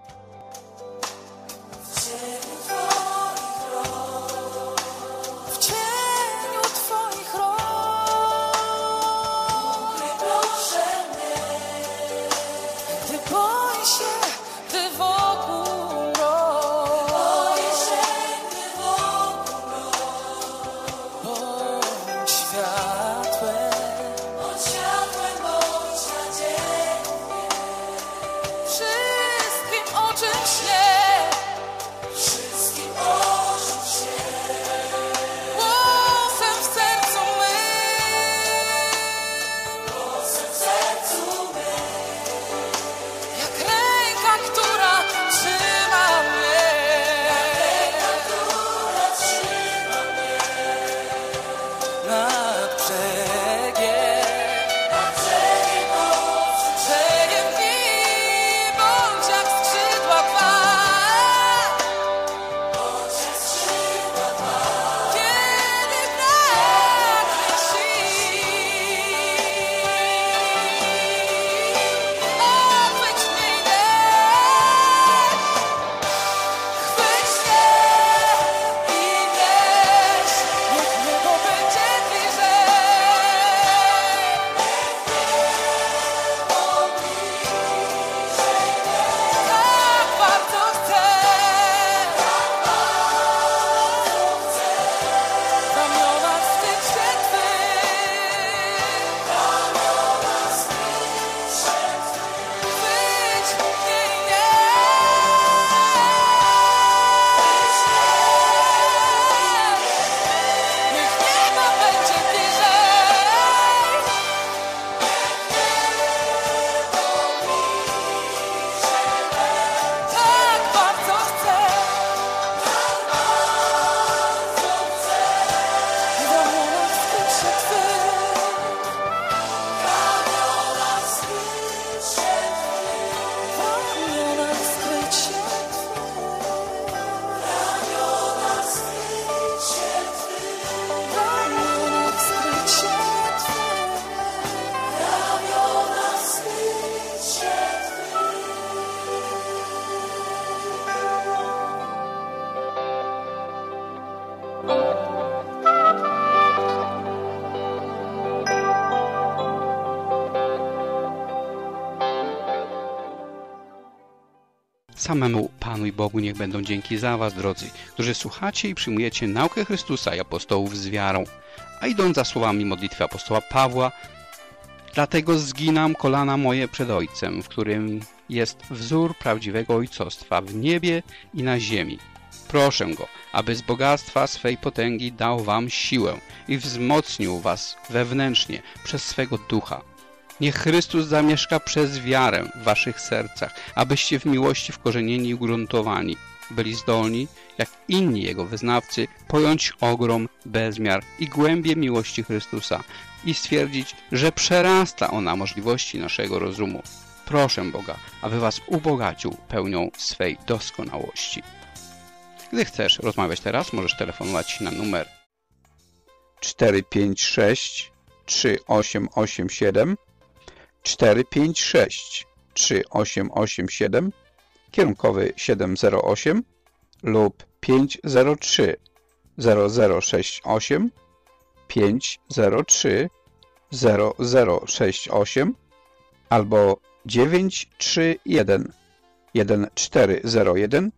Samemu Panu i Bogu niech będą dzięki za was, drodzy, którzy słuchacie i przyjmujecie naukę Chrystusa i apostołów z wiarą. A idąc za słowami modlitwy apostoła Pawła, dlatego zginam kolana moje przed Ojcem, w którym jest wzór prawdziwego ojcostwa w niebie i na ziemi. Proszę Go, aby z bogactwa swej potęgi dał wam siłę i wzmocnił was wewnętrznie przez swego ducha. Niech Chrystus zamieszka przez wiarę w waszych sercach, abyście w miłości wkorzenieni i ugruntowani byli zdolni, jak inni Jego wyznawcy, pojąć ogrom, bezmiar i głębię miłości Chrystusa i stwierdzić, że przerasta ona możliwości naszego rozumu. Proszę Boga, aby was ubogacił pełnią swej doskonałości. Gdy chcesz rozmawiać teraz, możesz telefonować na numer 456 3887 456 3887, kierunkowy 708 lub 503 0068 503 0068 albo 931 1401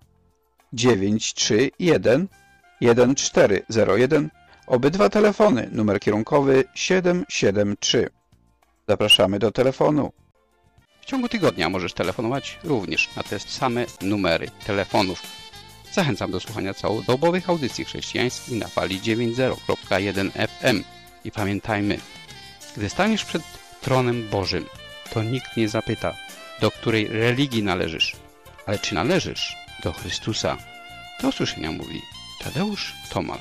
931 1401. Obydwa telefony, numer kierunkowy 773. Zapraszamy do telefonu. W ciągu tygodnia możesz telefonować również na te same numery telefonów. Zachęcam do słuchania całodobowych audycji chrześcijańskich na fali 90.1 FM. I pamiętajmy, gdy staniesz przed tronem Bożym, to nikt nie zapyta, do której religii należysz, ale czy należysz do Chrystusa. Do usłyszenia mówi Tadeusz Tomal.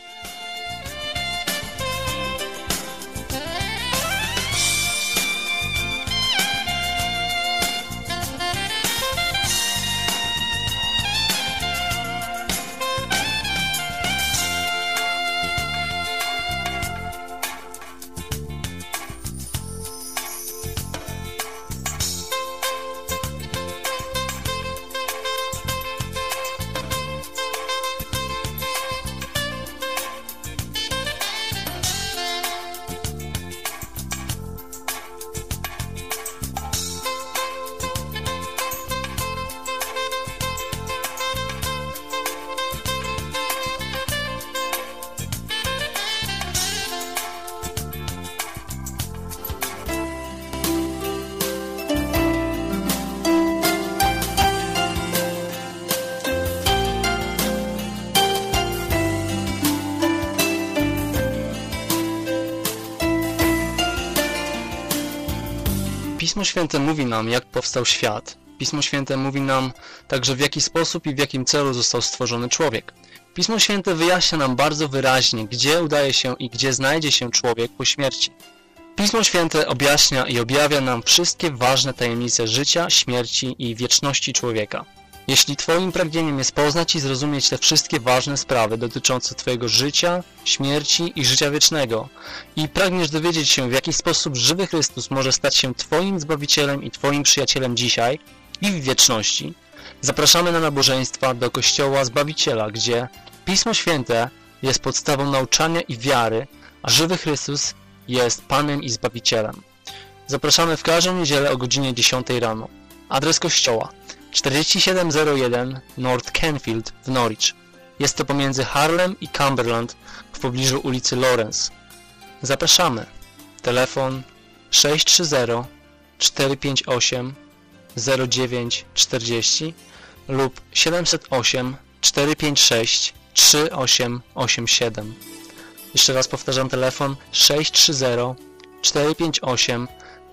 Pismo Święte mówi nam, jak powstał świat. Pismo Święte mówi nam także, w jaki sposób i w jakim celu został stworzony człowiek. Pismo Święte wyjaśnia nam bardzo wyraźnie, gdzie udaje się i gdzie znajdzie się człowiek po śmierci. Pismo Święte objaśnia i objawia nam wszystkie ważne tajemnice życia, śmierci i wieczności człowieka. Jeśli Twoim pragnieniem jest poznać i zrozumieć te wszystkie ważne sprawy dotyczące Twojego życia, śmierci i życia wiecznego i pragniesz dowiedzieć się, w jaki sposób żywy Chrystus może stać się Twoim Zbawicielem i Twoim przyjacielem dzisiaj i w wieczności, zapraszamy na nabożeństwa do Kościoła Zbawiciela, gdzie Pismo Święte jest podstawą nauczania i wiary, a żywy Chrystus jest Panem i Zbawicielem. Zapraszamy w każdą niedzielę o godzinie 10 rano. Adres kościoła: 4701 North Canfield w Norwich. Jest to pomiędzy Harlem i Cumberland w pobliżu ulicy Lawrence. Zapraszamy. Telefon 630 458 0940 lub 708 456 3887. Jeszcze raz powtarzam, telefon 630 458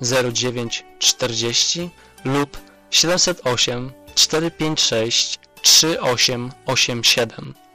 0940 lub 708 456 3887.